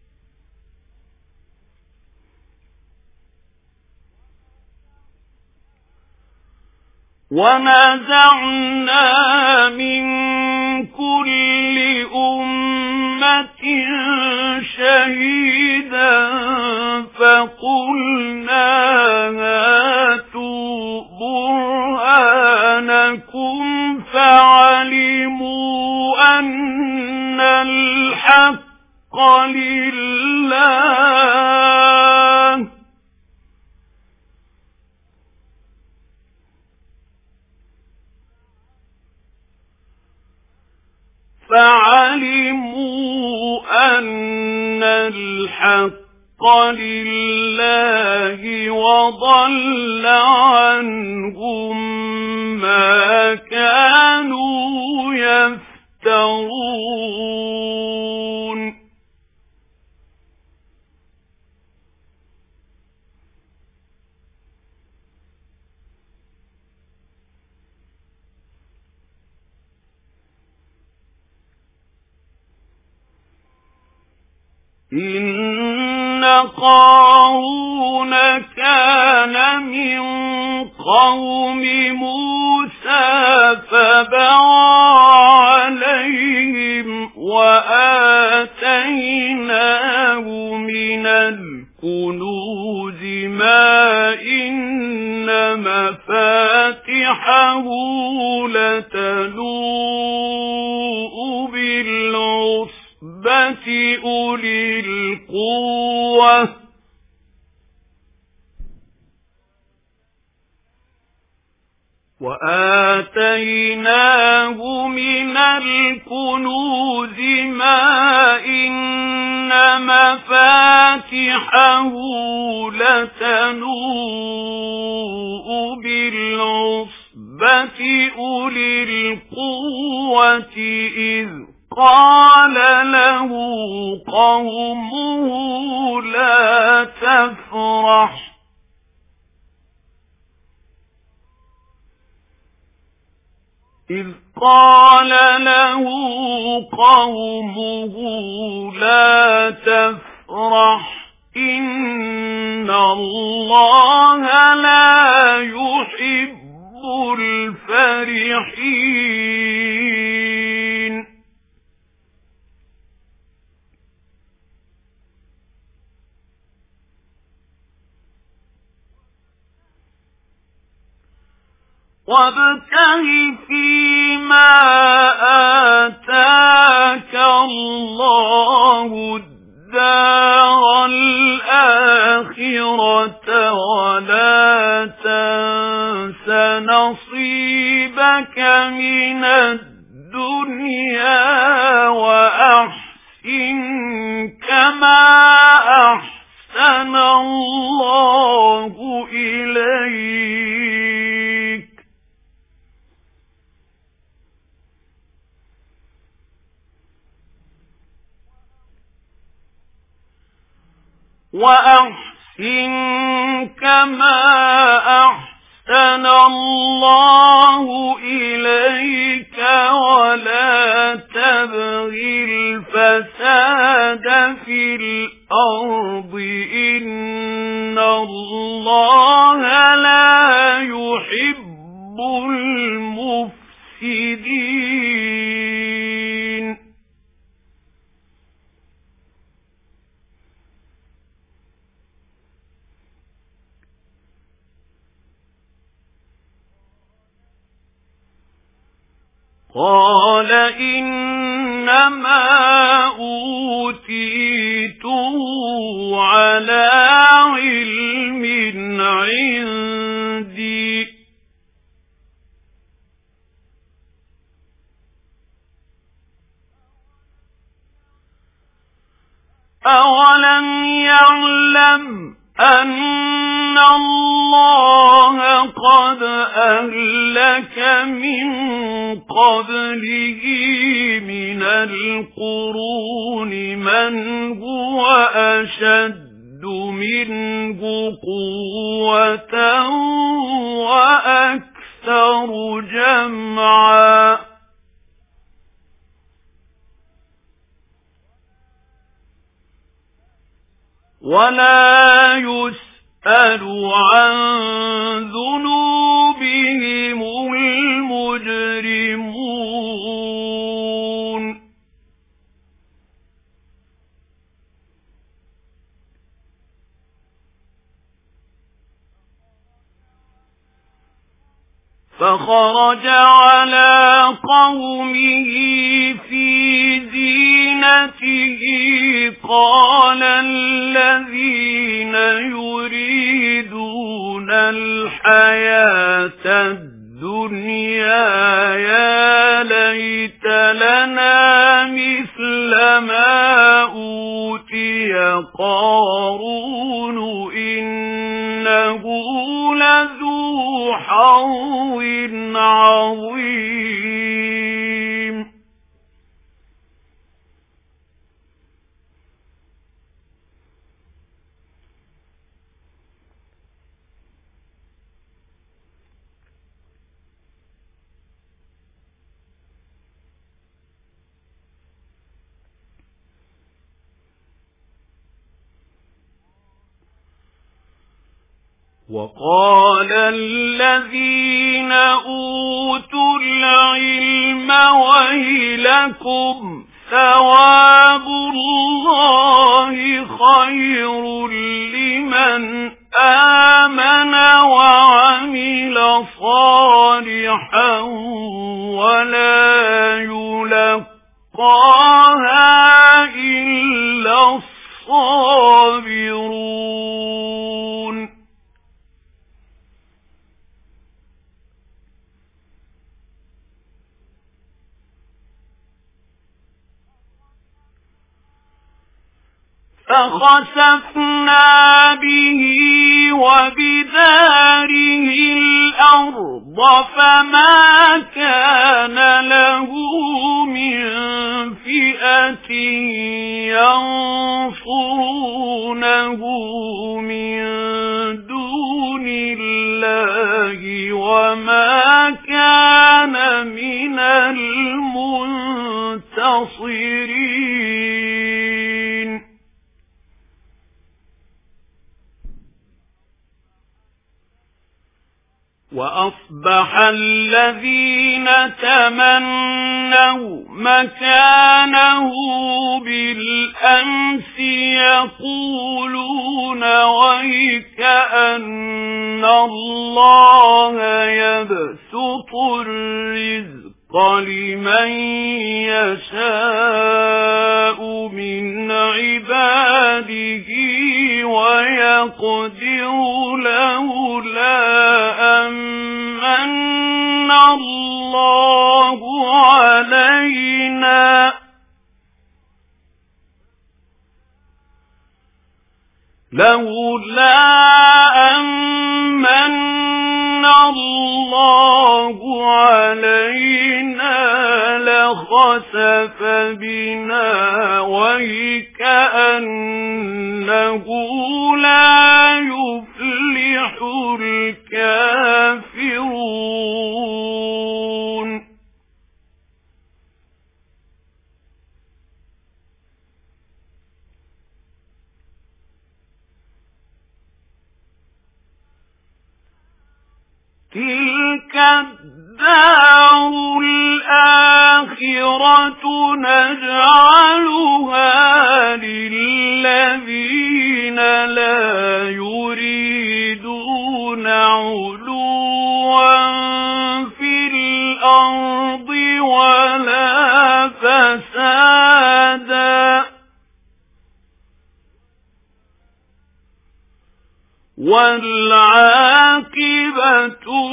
ونزعنا من كل أمة شهيدا فقلنا هاتوا برهانكم فعلموا أن الحق لله فعلموا أن الحق لله وضل عنهم ما كانوا يفترون إن قارون كان من قوم موسى فبغى عليهم وآتيناه من الكنوز ما إن مفاتحه لتنوء بالعصبة أولي القوة وآتيناه من الكنوز ما إن مفاتحه لتنوء بالعصبة أولي القوة إذ قال له قومه لا تفرح إذ قال له قومه لا تفرح إن الله لا يحب الفرحين وابتغ فيما آتاك الله الدار الآخرة ولا تنس نصيبك من الدنيا وأحسن كما أحسن الله إليك وأحسن كما أحسن الله إليك ولا تبغ الفساد في الأرض إن الله لا يحب المفسدين قال إنما أوتيته على علم عندي أولم يعلم أن الله قد أهلك من قبله من القرون من هو أشد منه قوة وأكثر جمعا ولا يسأل عن ذنوبهم المجرمون فخرج على قومه في زينته قال الذين يريدون الحياة الدنيا يا ليت لنا مثل ما أوتي قارون إنه لذو حظ عظيم وقال الذين أوتوا العلم ويلكم ثواب الله خير لمن آمن وعمل صالحا ولا يلقاها إلا الصابرون فخسفنا به وبداره الأرض فما كان له من فئة ينصرونه من دون الله وما كان من المنتصرين وأصبح الذين تمنوا مكانه بالأمس يقولون ويكأن الله يبسط الرزق لمن يشاء من عباده ويقدر لولا أمن الله علينا لولا أمن الله علينا لخسف بنا ويكأنه لا يفلح الكافرون تلك الدار الآخرة نجعلها للذين لا يريدون علوا في الأرض ولا فسادا والعاقبة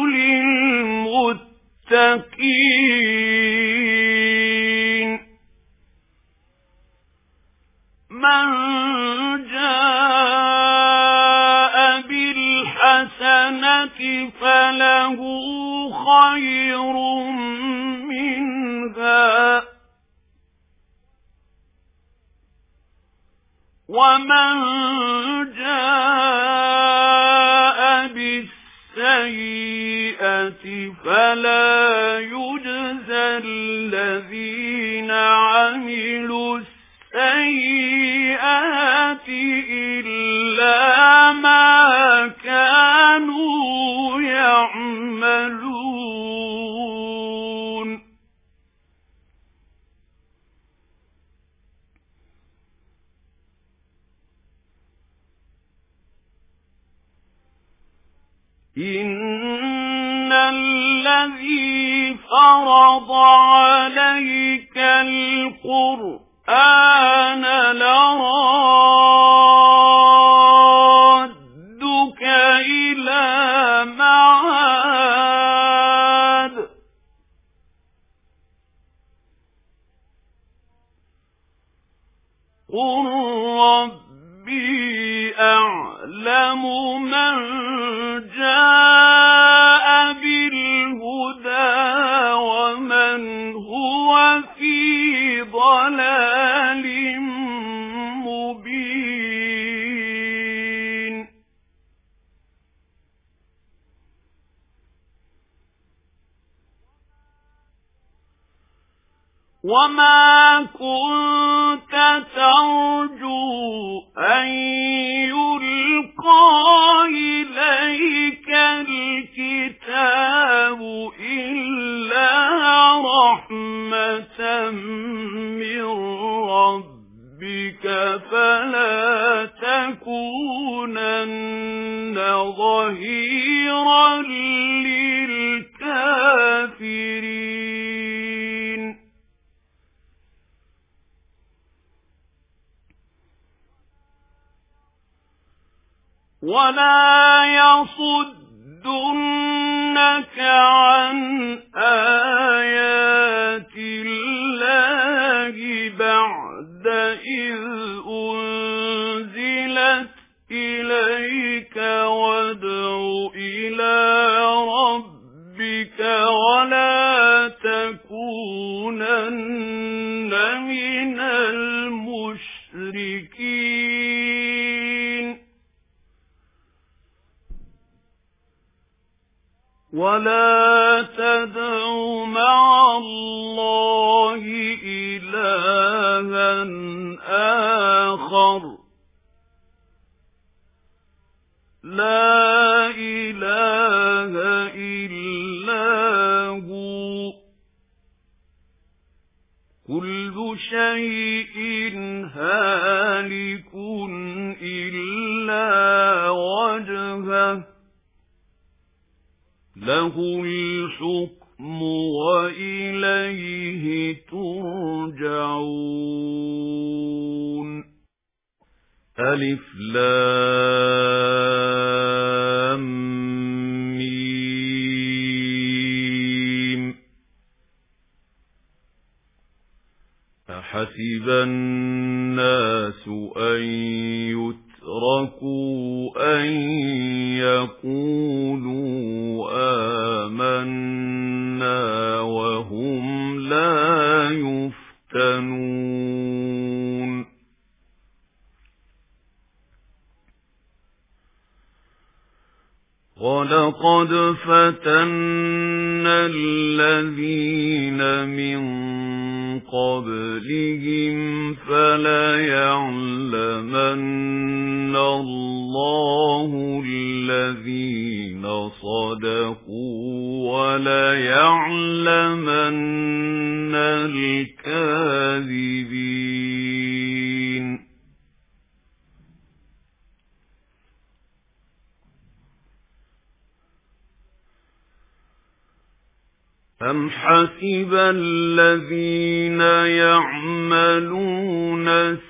للمتقين ومن جاء بالحسنة فله خير منها ومن جاء بالسيئة فلا يجزى الذين عملوا السيئات إلا ما كانوا يعملون إن الذي فرض عليك القرآن لرادك إلى معاد قل ربي أعلم من جاء بالهدى ومن هو في ضلال مبين وما كنت ترجو أن يلقى إليك الكتاب إلا رحمة من ربك فلا تكونن ظهيرا للكافرين ولا يصدنك عن آيات الله بعد إذ أنزلت إليك وادع إلى ربك ولا تكونن من المشركين ولا تدع مع الله إلها آخر لا إله إلا هو كل شيء هالك إلا وجهه له الحكم وإليه ترجعون ألف لام ميم أحسب الناس أن يتركوا أن يقولوا آمنا وهم لا يفتنون ولقد فتنا الذين من قبلهم فليعلمن الله الذين صدقوا وليعلمن الكاذبين أم حسب الذين يعملون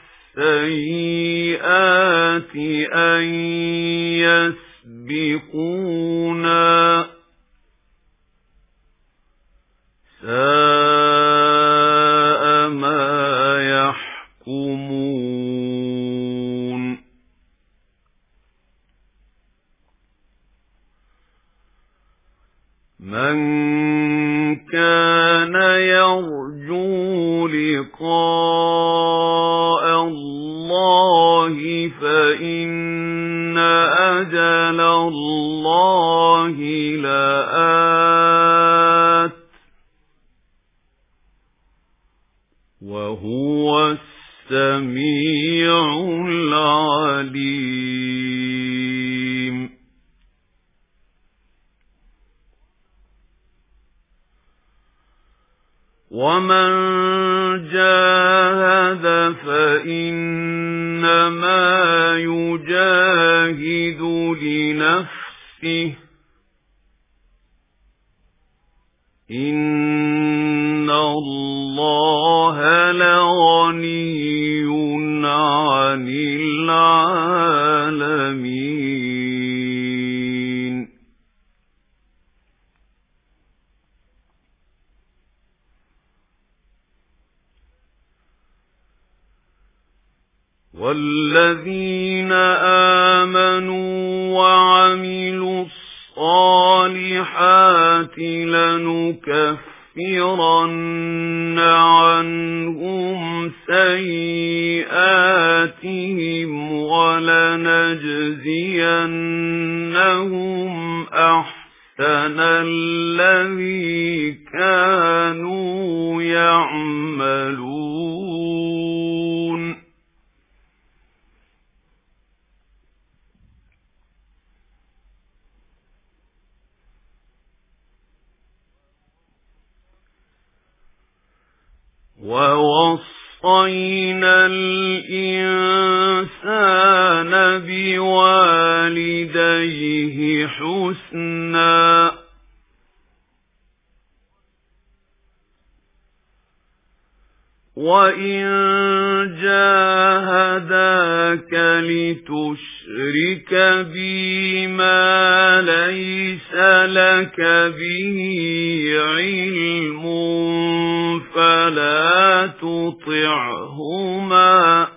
السيئات أن يسبقونا ساء ما يحكمون مَنْ كَانَ يَرْجُو لِقَاءَ اللَّهِ فَإِنَّ أَجَلَ اللَّهِ لَآتٍ وَهُوَ السَّمِيعُ الْعَلِيمُ. وَمَنْ جَاهَدَ فَإِنَّمَا يُجَاهِدُ لِنَفْسِهِ إِنَّ اللَّهَ لَغَنِيٌّ عَنِ الْعَالَمِينَ. وَالَّذِينَ آمَنُوا وَعَمِلُوا الصَّالِحَاتِ لَنُكَفِّرَنَّ عَنْهُمْ سَيِّئَاتِهِمْ وَلَنَجْزِيَنَّهُمْ أَحْسَنَ الَّذِي كَانُوا يَعْمَلُونَ. وَوَصَّيْنَا الْإِنسَانَ بِوَالِدَيْهِ حُسْنًا وَإِنْ جَاهَدَاكَ لِتُشْرِكَ بِي مَا لَيْسَ لَكَ بِهِ عِلْمٌ فَلَا تُطِعْهُمَا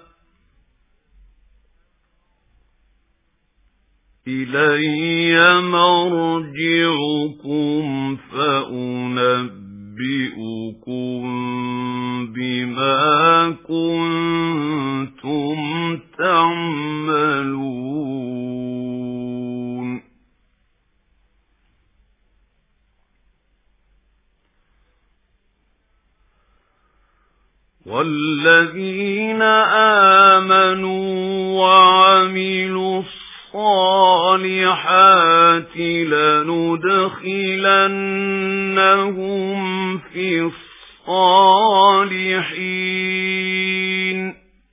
إِلَيَّ مَرْجِعُكُمْ فَأُنَبِّئُكُم بِمَا كُنتُمْ تَعْمَلُونَ. وَالَّذِينَ آمَنُوا وَعَمِلُوا الصَّالِحَاتِ لَنُدْخِلَنَّهُمْ فِي الصَّالِحِينَ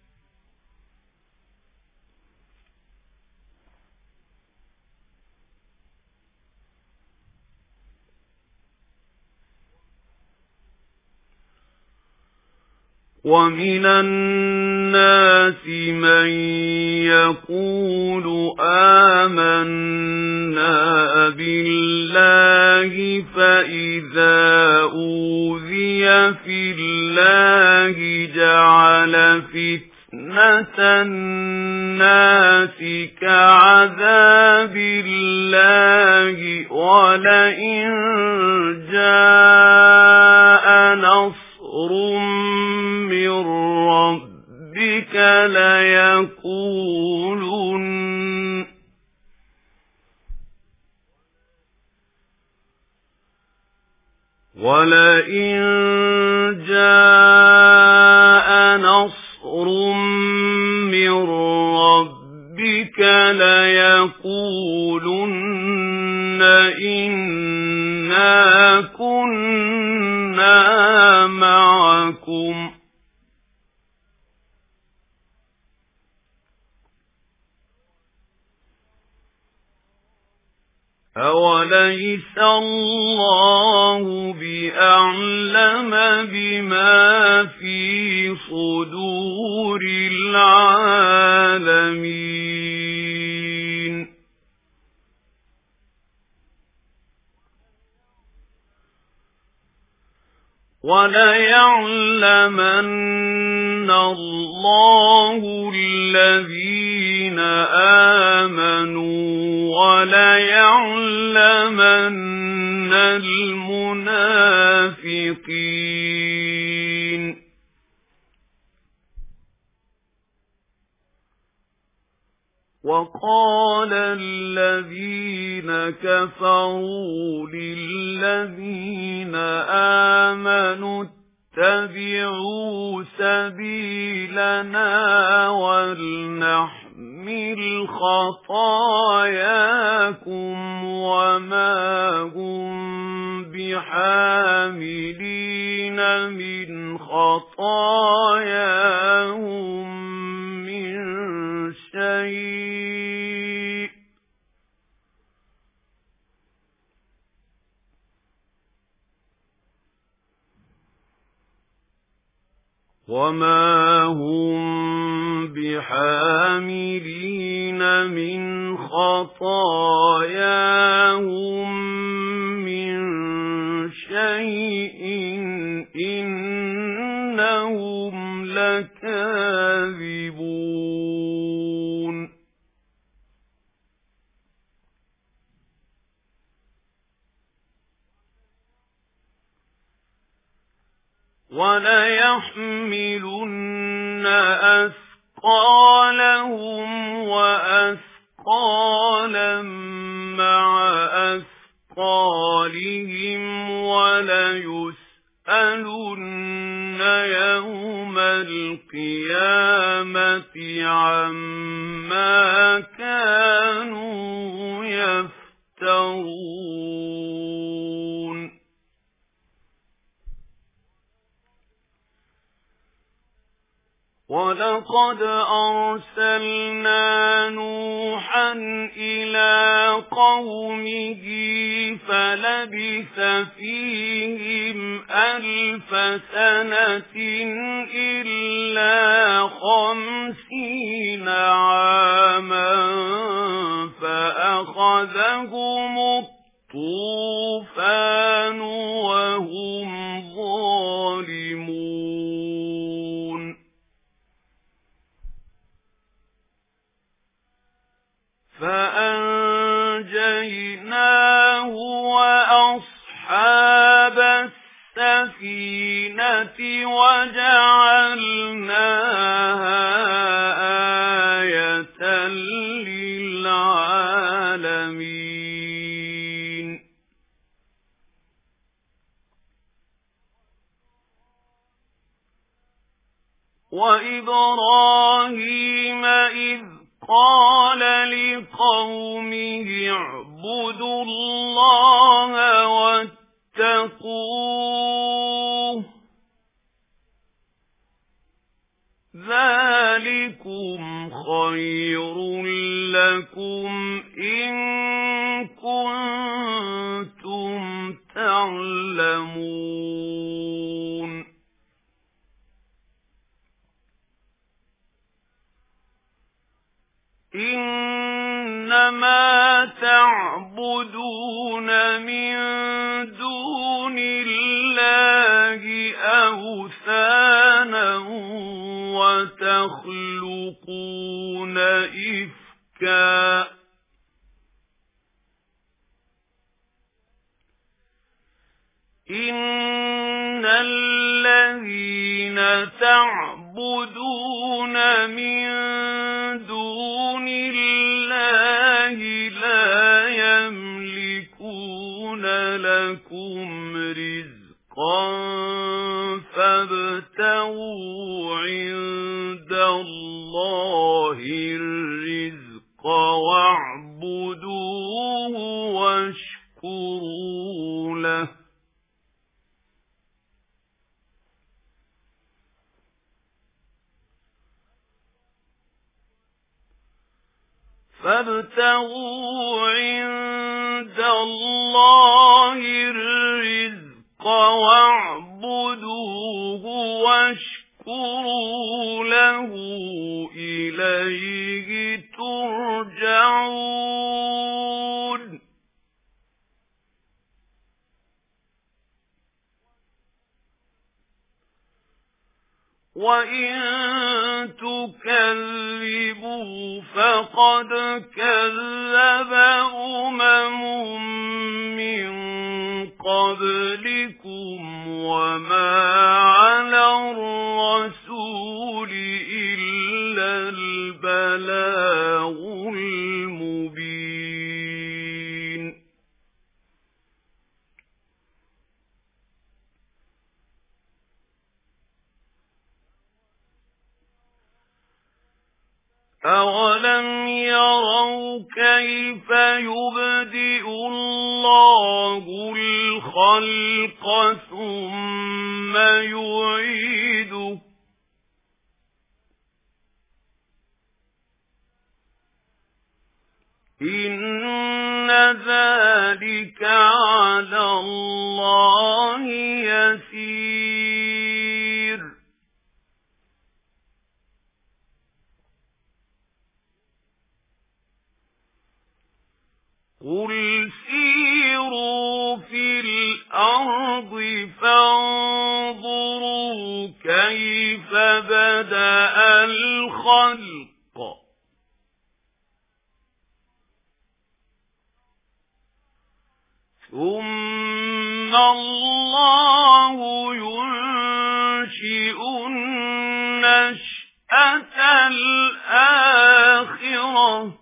وَمِنَ النَّاسِ مَن يَقُولُ آمَنَّا بِاللَّهِ فَإِذَا أُوذِيَ فِي اللَّهِ جَعَلَ فِتْنَةَ النَّاسِ كَعَذَابِ اللَّهِ وَلَئِن جَاءَ نَصْرٌ مِّن رَّبِّكَ لَيَقُولُنَّ وَلَئِن جَاءَ نَصْرٌ مِّن رَّبِّكَ لَيَقُولُنَّ إِنَّا كُنَّا مَعَكُمْ أَوَلَيْسَ اللَّهُ بِأَعْلَمَ بِمَا فِي صُدُورِ الْعَالَمِينَ وَلَيَعْلَمَنَّ اللَّهُ الَّذِينَ آمَنُوا وَلَيَعْلَمَنَّ الْمُنَافِقِينَ وَقَالَ الَّذِينَ كَفَرُوا لِلَّذِينَ آمَنُوا اتَّبِعُوا سَبِيلَنَا وَلْنَحْمِلْ خَطَايَاكُمْ وَمَا هُمْ بِحَامِلِينَ مِنْ خَطَايَاهُمْ مِنْ شَيْءٍ وَمَا هُمْ بِحَامِلِينَ مِنْ خَطَايَاهُمْ مِنْ شَيْءٍ إِنَّهُمْ لَكَاذِبُونَ وَلَيَحْمِلُنَّ أَثْقَالَهُمْ وَأَثْقَالًا مَعَ أَثْقَالِهِمْ وَلَيُسْأَلُنَّ يَوْمَ الْقِيَامَةِ عَمَّا كَانُوا يَفْتَرُونَ وَلَقَدْ أَرْسَلْنَا نُوحًا إِلَى قَوْمِهِ فَلَبِثَ فِيهِمْ أَلْفَ سَنَةٍ إِلَّا خَمْسِينَ عَامًا فَأَخَذَهُمُ الطُّوفَانُ وَهُمْ ظَالِمُونَ فَأَنْجَيْنَاهُ وَأَصْحَابَ السَّفِينَةِ وَجَعَلْنَاهَا آيَةً لِلْعَالَمِينَ وَإِبْرَاهِيمَ إِذْ قَالَ لِقَوْمِهِ اعْبُدُوا اللَّهَ وَاتَّقُوهُ ذَلِكُمْ خَيْرٌ لَكُمْ إِن كُنتُمْ تَعْلَمُونَ إِنَّمَا تَعْبُدُونَ مِن دُونِ اللَّهِ أَوْثَانًا وَتَخْلُقُونَ إِفْكًا إِنَّ الَّذِينَ تَعْبُدُونَ مِن دُونِ اللَّهِ لَا يَمْلِكُونَ لَكُمْ رِزْقًا فَابْتَغُوا عِندَ اللَّهِ الرِّزْقَ وَاعْبُدُوهُ وَاشْكُرُوا لَهُ فَابْتَغُوا عِندَ اللَّهِ الرِّزْقَ وَاعْبُدُوهُ وَاشْكُرُوا لَهُ إِلَيْهِ تُرْجَعُونَ وَإِن تُكَذِّبُوا فَقَدْ كَذَّبَ أُمَمٌ مِّن قَبْلِكُمْ وَمَا عَلَى الرَّسُولِ إِلَّا الْبَلَاغُ الْمُبِينُ. أَوَلَمْ يَرَوْا كَيْفَ يُبْدِئُ اللَّهُ الْخَلْقَ ثُمَّ يُعِيدُهُ إِنَّ ذَلِكَ عَلَى اللَّهِ يَسِيرٌ. قُلْ سِيرُوا فِي الْأَرْضِ فَانظُرُوا كَيْفَ بَدَأَ الْخَلْقَ ثُمَّ اللَّهُ يُنشِئُ النَّشْأَةَ الْآخِرَةَ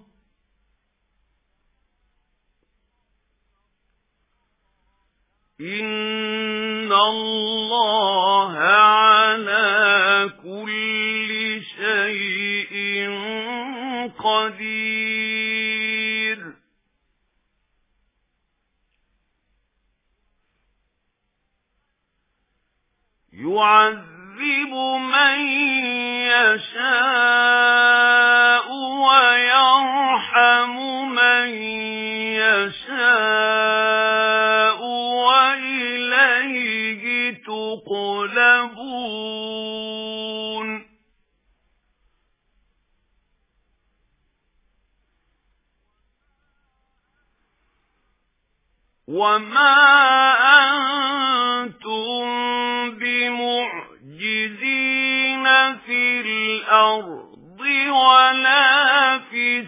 إِنَّ اللَّهَ عَلَى كُلِّ شَيْءٍ قَدِيرٌ. يُعَذِّبُ مَن يَشَاءُ وَيَرْحَمُ مَن يَشَاءُ وَإِلَيْهِ تُقْلَبُونَ. وَمَا أَنتُم بِمُعْجِزِينَ فِي الْأَرْضِ وَلَا فِي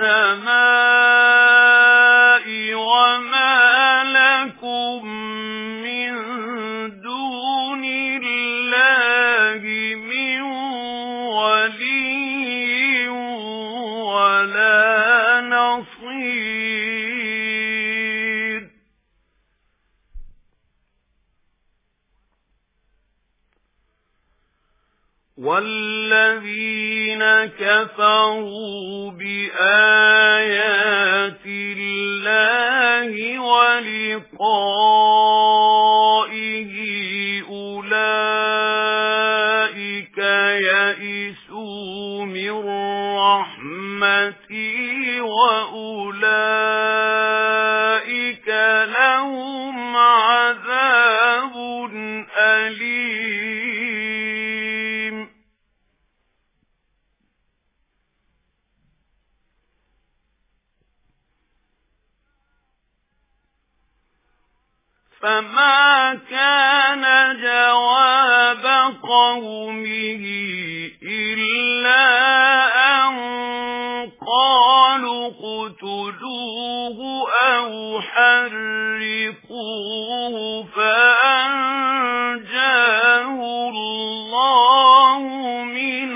السَّمَاءِ وَمَا لَكُم مِّن دُونِ اللَّهِ مِن وَلِيٍّ وَلَا نَصِيرٍ. وَالَّذِينَ كَفَرُوا بِآيَاتِ اللَّهِ وَلِقَائِهِ أُولَئِكَ يَئِسُوا مِن رَّحْمَتِي وَأُولَئِكَ لَهُمْ عَذَابٌ أَلِيمٌ. فَمَا كَانَ جَوَابَ قَوْمِهِ إِلَّا أَن قَالُوا اقْتُلُوهُ أَوْ حَرِّقُوهُ فَأَنجَاهُ اللَّهُ مِنَ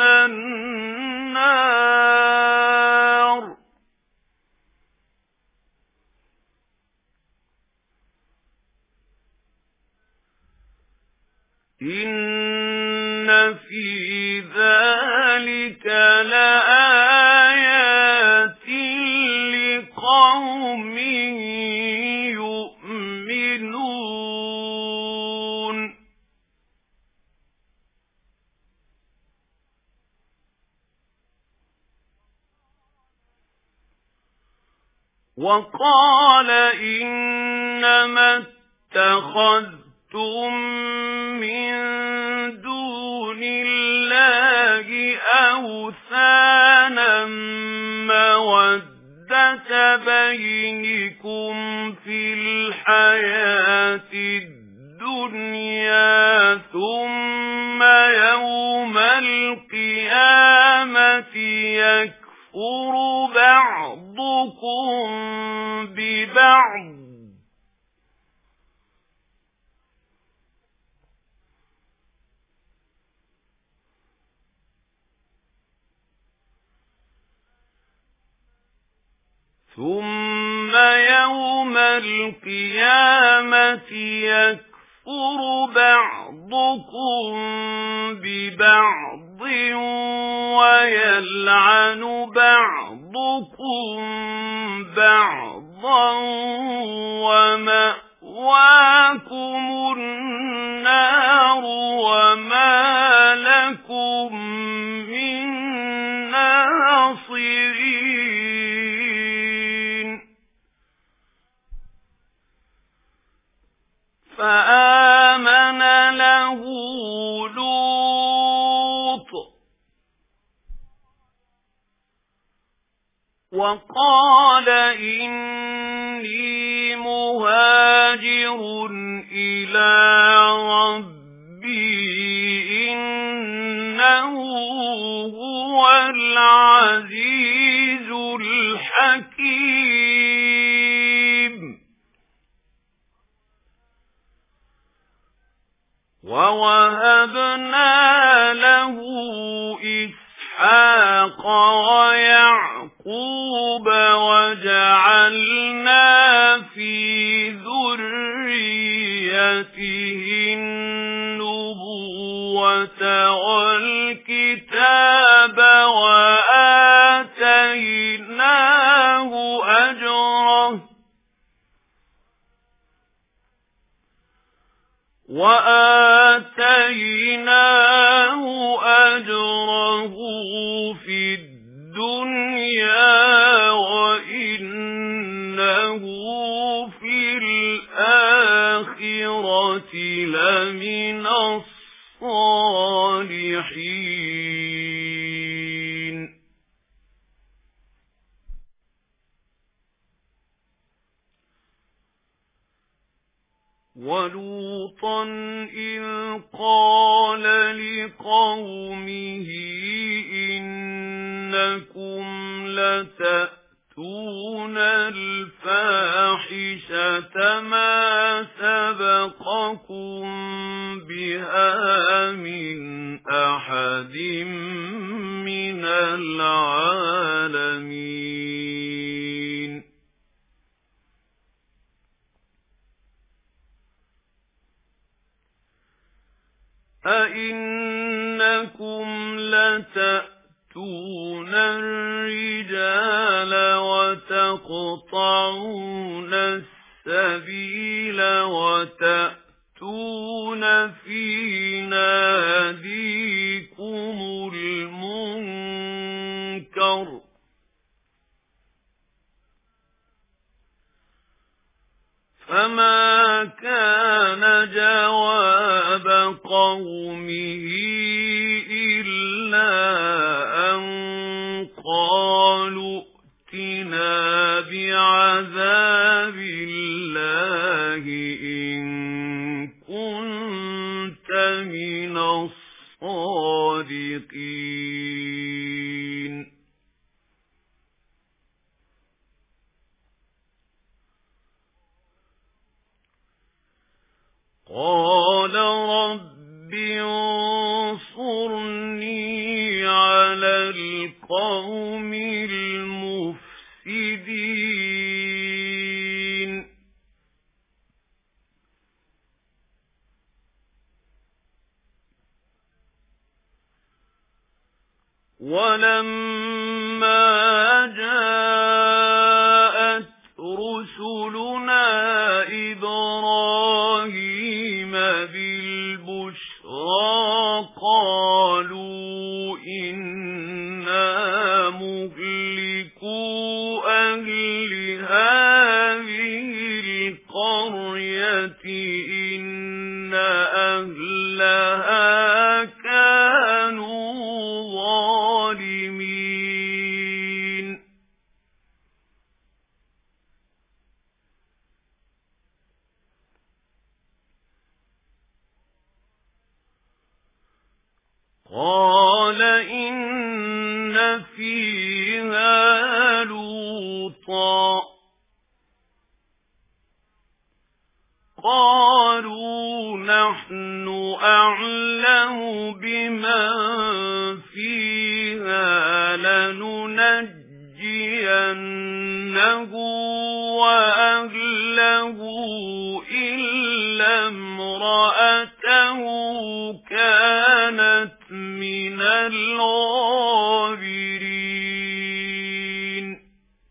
النَّارِ. إِنَّ فِي ذَلِكَ لَآيَاتٍ لِقَوْمٍ يُؤْمِنُونَ. وَقَالَ إِنَّمَا اتَّخَذْتُم مِّن دُونِ اللَّهِ أَوْثَانًا مَّوَدَّةَ بَيْنِكُمْ فِي الْحَيَاةِ الدُّنْيَا الدنيا ثم يوم القيامة يكفر بعضكم ببعض ثم يوم القيامة يكفر بعضكم ببعض ويلعن بعضكم بعضا ومأواكم النار وما لكم من ناصرين فآمن له لوط وقال إني مهاجر إلى ربي إنه هو العزيز الحكيم ووهبنا له إسحاق ويعقوب وجعلنا في ذريته النبوة والكتاب وآتيناه أجره وآتيناه أجره في الدنيا وإنه في الآخرة لمن الصالحين ولوطا إذ قال لقومه إنكم لتأتون الفاحشة ما سبقكم بها من أحد من العالمين أئنكم لتأتون الرجال وتقطعون السبيل وتأتون في ناديكم المنكر فما كان جواب قومه إلا أن قالوا ائتنا بعذاب الله إن كنت من الصادقين قال رب انصرني على القوم المفسدين ولما جاءت رسلنا إبراهيم بالبشرى قالوا إنا مهلكو أهل هذه القرية إن أهلها كانوا ظالمين قال إن فيها لوطا قالوا نحن أعلم بمن فيها لننجينه وأهله إلا امرأته كانت من الغابرين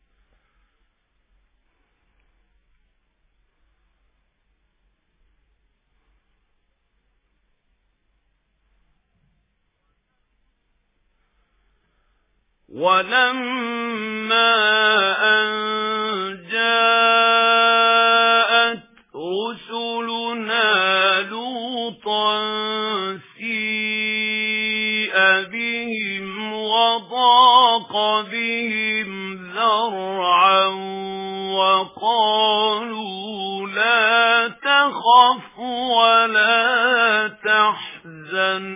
ولما أن جاءت رسلنا لوطا سيء بهم وضاق بهم ذرعا وقالوا لا تخف ولا تحزن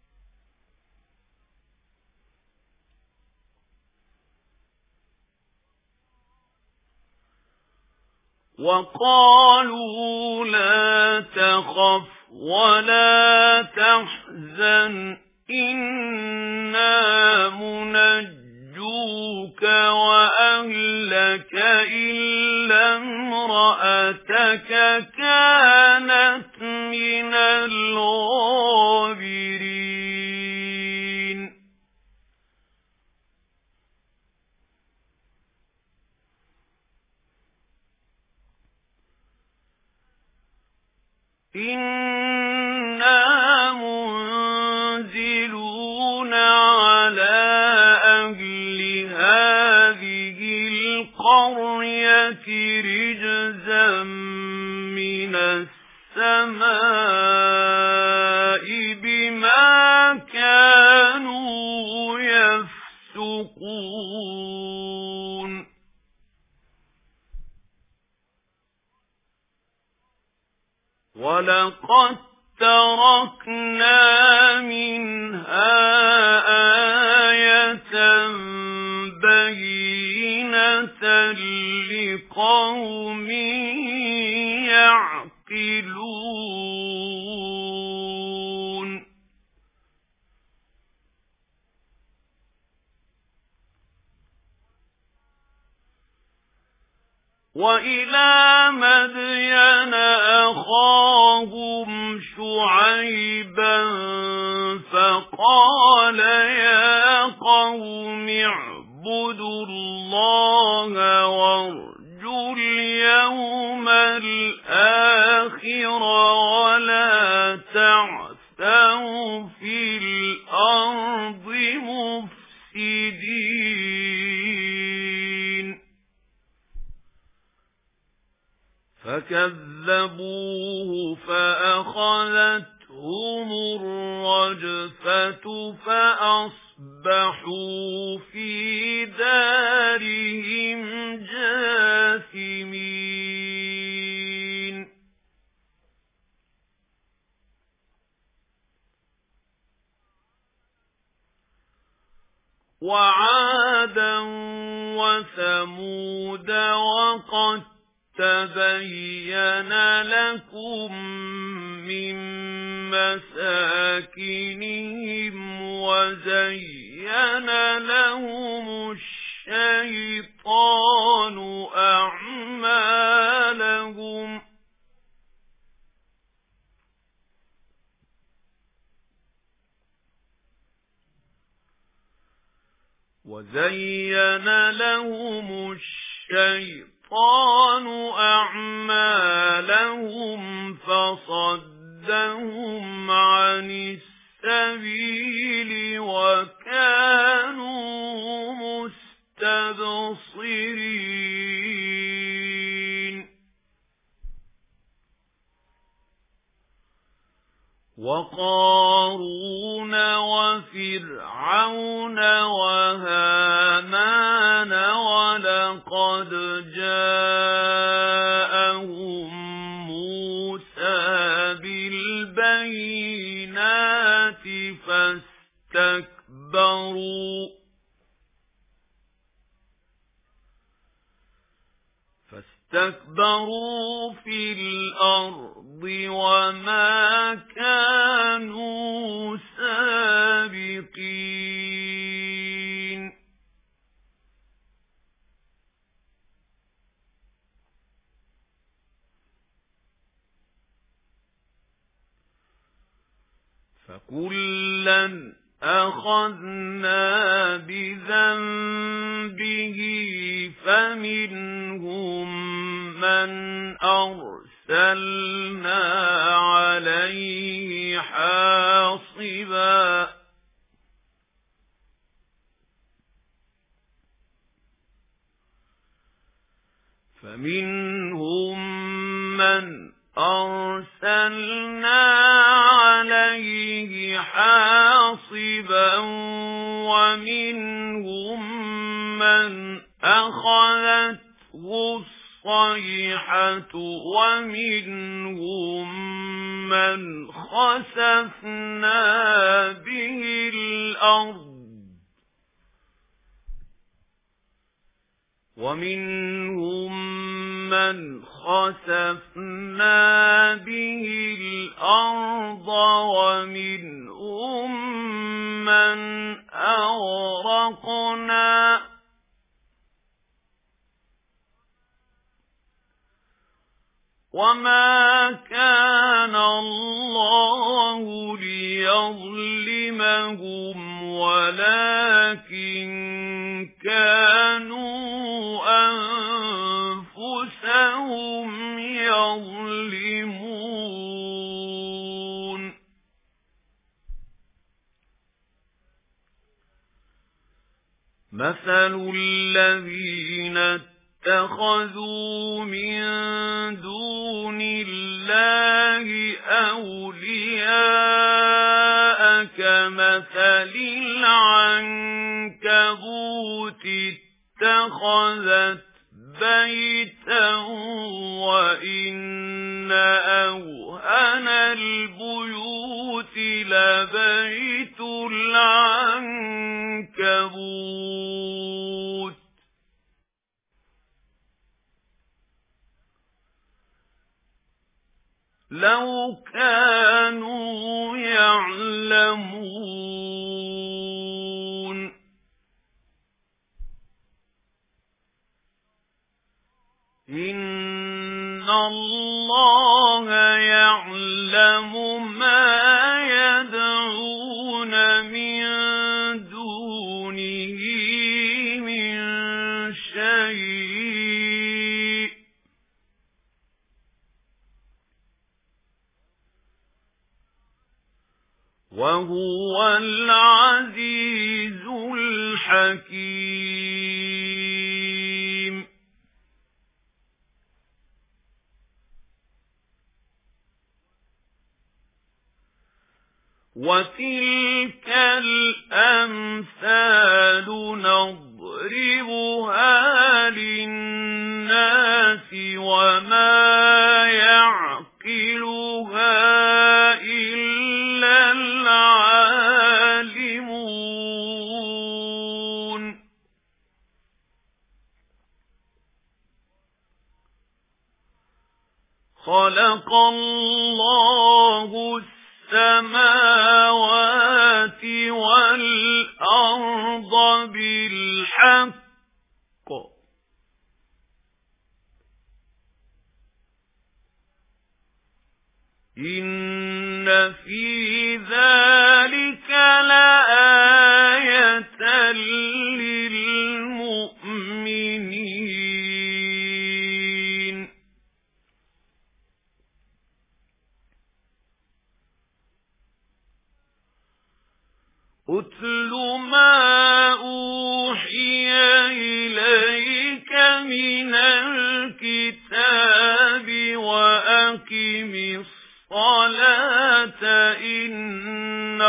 وقالوا لا تخف ولا تحزن إنا منجوك وأهلك إلا امرأتك كانت من الغابرين إنا منزلون على أهل هذه القرية رجزا من السماء بما كانوا يفسقون ولقد تركنا منها آية بينة لقوم يعقلون وإلى مدين أخاهم شعيبا فقال يا قوم اعبدوا الله وارجوا اليوم الآخر ولا تعثوا في الأرض مفسدين فكذبوه فأخذتهم الرجفة فأصبحوا في دارهم جاثمين وعادا وثمود وقد تبين لكم من مساكنهم وزين لهم الشيطان أعمالهم وزين لهم الشيطان الشيطان أعمالهم فصدهم عن السبيل وكانوا مستبصرين وقارون وفرعون وهامان ولقد جاءهم موسى بالبينات فاستكبروا فاستكبروا فاستكبروا في الأرض وما كانوا سابقين فكلا أخذنا بذنبه فمنهم من أرسلنا عليه حاصبا فمنهم من أرسلنا عليه حاصبا ومنهم من أخذته الصيحة ومنهم من خسفنا به الأرض ومنهم من خسفنا به الأرض ومنهم من أغرقنا وما كان الله ليظلمهم ولكن كانوا أنفسهم يظلمون مثل الذين اتخذوا من دون الله أولياء كمثل العنكبوت اتخذت بيتا وإن أوهن البيوت لبيت العنكبوت لو كانوا يعلمون إن الله يعلم ما يدعون من دونه من شيء وهو العزيز الحكيم وتلك الأمثال نضربها للناس وما يعقلها إلا العالمون خلق الله السماوات والأرض بالحق إن في ذلك لآية للمؤمنين أتل ما أوحي إليك من الكتاب وأقم الصلاة إن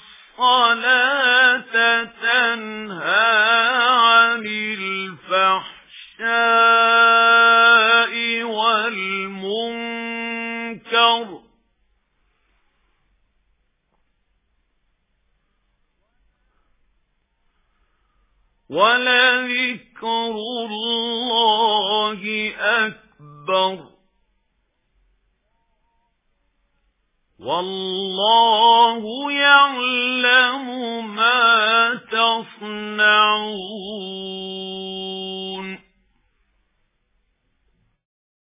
الصلاة تنهى عن الفحشاء والمنكر وَلَذِكْرُ اللَّهِ أَكْبَرُ وَاللَّهُ يَعْلَمُ مَا تَصْنَعُونَ